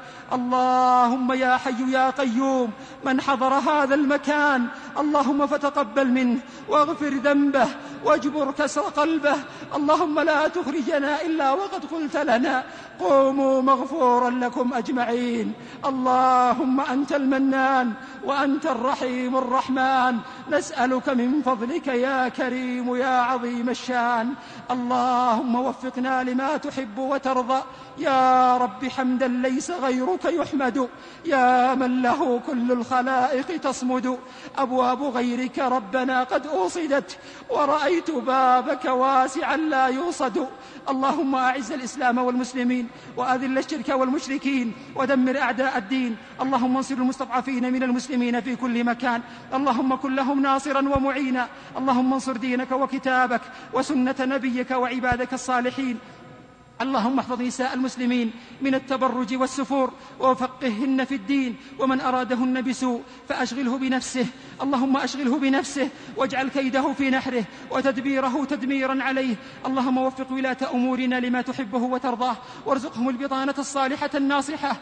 اللهم يا حي يا قيوم، من حضر هذا المكان اللهم فتقبل منه واغفر ذنبه واجبر كسر قلبه. اللهم لا تخرجنا إلا وقد قلت لنا قوموا مغفورا لكم أجمعين. اللهم أنت المنان وأنت الرحيم الرحمن، نسألك من فضلك يا كريم يا عظيم الشان. اللهم وفقنا لما تحب وترضى يا رب، حمدا ليس غيرك يحمد، يا من له كل الخلائق تصمد. أبواب غيرك ربنا قد أوصدت، ورأيت بابك واسعا لا يوصد. اللهم أعز الإسلام والمسلمين، وأذل الشرك والمشركين، ودمر أعداء الدين. اللهم انصر المستضعفين من المسلمين في كل مكان، اللهم كن لهم ناصرا ومعينا. اللهم انصر دينك وكتابك وسنة نبيك وعبادك الصالحين. اللهم احفظ نساء المسلمين من التبرج والسفور، وفقهن في الدين، ومن أرادهن بسوء فأشغله بنفسه. اللهم أشغله بنفسه واجعل كيده في نحره وتدبيره تدميرا عليه. اللهم وفق ولاة أمورنا لما تحبه وترضاه، وارزقهم البطانة الصالحة الناصحة،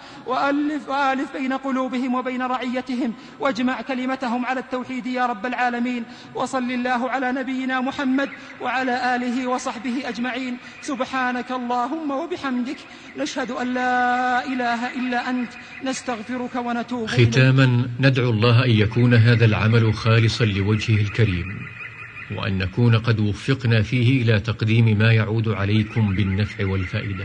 وألف بين قلوبهم وبين رعيتهم، واجمع كلمتهم على التوحيد يا رب العالمين. وصل الله على نبينا محمد وعلى آله وصحبه أجمعين. سبحانك اللهم وبحمدك، نشهد أن لا إله إلا أنت، نستغفرك ونتوب إليك. ختاما ندعو الله أن يكون هذا العمل خالصا لوجهه الكريم، وأن نكون قد وفقنا فيه إلى تقديم ما يعود عليكم بالنفع والفائدة،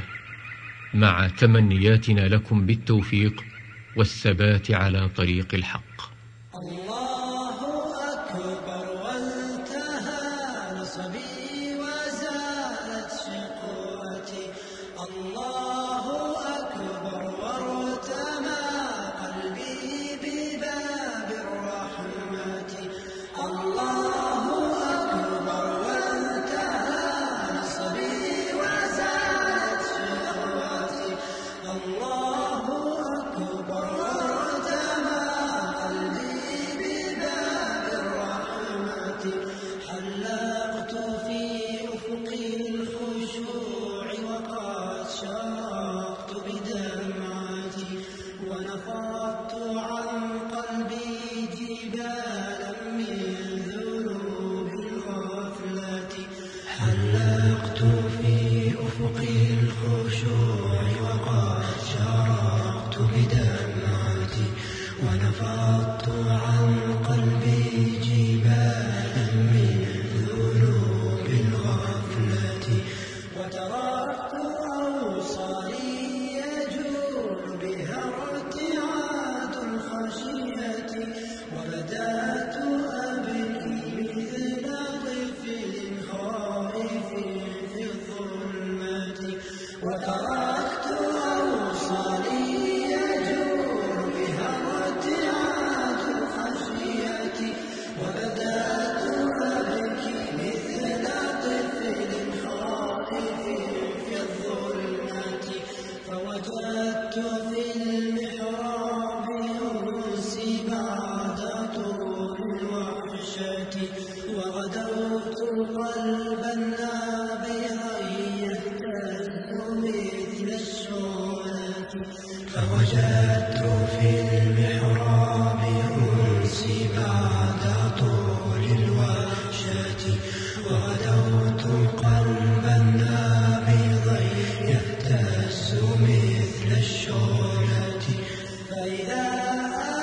مع تمنياتنا لكم بالتوفيق والثبات على طريق الحق. الله أكبر وانتهى نصبي وزالت شقوتي، الله أكبر وارتمى قلبي بباب الرحمة، الله أكبر وانتهى نصبي وزالت شقوتي، الله أكبر وارتمى قلبي بباب الرحمة، حلقت في أفق الخشوع وقد شرقت بدمعتي، ونفضت عن قلبي جبالا من ذنوب الغفلة، حلقت في أفق الخشوع وقد شرقت بدمعتي، ونفضت عن قلبي جبالا من ذنوب الغفلة، وتركت أوصالي يجول بها ارتعاد الخشية، وبدأت أبكي مثل طفل خائف في الظلمة، وتركت أوصالي يجول بها ارتعاد الخشية، وبدأت أبكي مثل طفل خائف في الظلمة، فوجدت في المحراب أنسي بعد طول الوحشة، وغدوت قلبا نابضا يهتز مثل الشعلة، فوجدت في المحراب أنسي بعد طول الوحشة، وغدوت قلبا نابضا يهتز مثل الشعلة، فإذا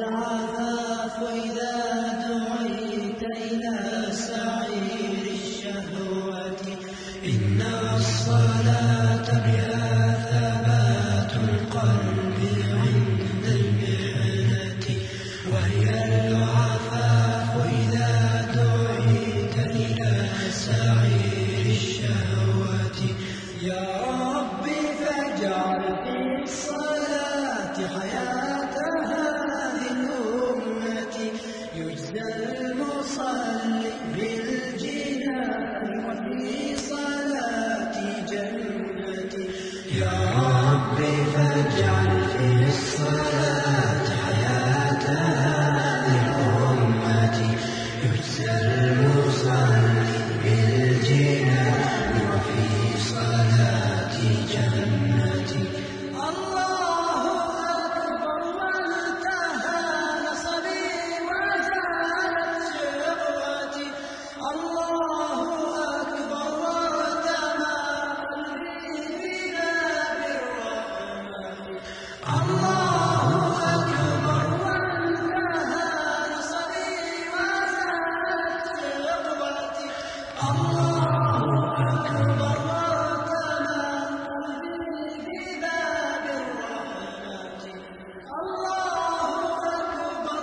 العفاف إذا دعيت إلى سعير الشهوة إن الصلاة بها ثبات القلب عند المحنة وهي العفاف إذا دعيت إلى سعير الشهوة يا ربي فاجعل في الصلاة حياة هذه الأمة يجزى المصلي بالجنان وفي صلاة جنتي يا ربي فاجعل في الصلاة حياة هذه الأمة يجزى المصلي بالجنان وفي صلاة جنتي الله أكبر وانتهى نصبي وزالت شقوتي الله أكبر وارتمى قلبي في باب الرحمة الله أكبر وانتهى نصبي وزالت شقوتي الله أكبر وارتمى قلبي في باب الرحمة الله أكبر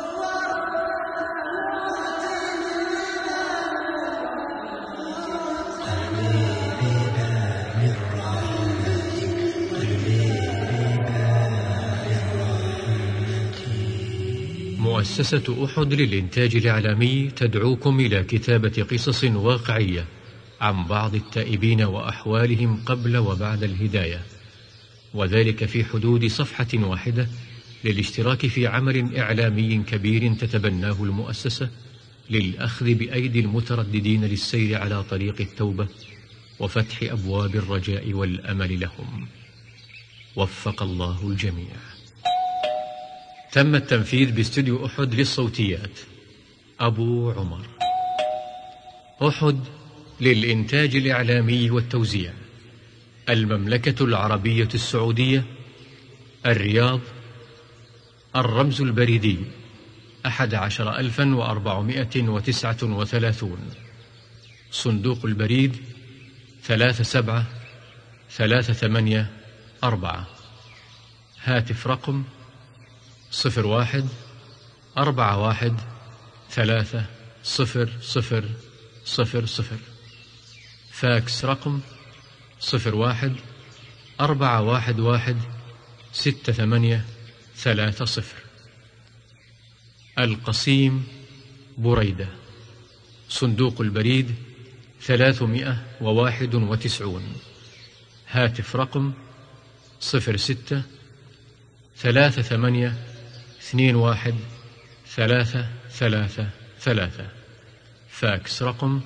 مؤسسة أحد للإنتاج الإعلامي تدعوكم إلى كتابة قصص واقعية عن بعض التائبين وأحوالهم قبل وبعد الهداية، وذلك في حدود صفحة واحدة للاشتراك في عمل إعلامي كبير تتبناه المؤسسة للأخذ بأيدي المترددين للسير على طريق التوبة وفتح أبواب الرجاء والأمل لهم. وفق الله الجميع. تم التنفيذ باستوديو أحد للصوتيات أبو عمر. أحد للإنتاج الإعلامي والتوزيع، المملكة العربية السعودية، الرياض، الرمز البريدي 11439، صندوق البريد 37384، هاتف رقم 0141300000، فاكس رقم 0141168830. القصيم بريدة، صندوق البريد 391، هاتف رقم 0638213333، فاكس رقم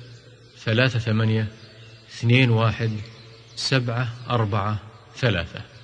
0638217443.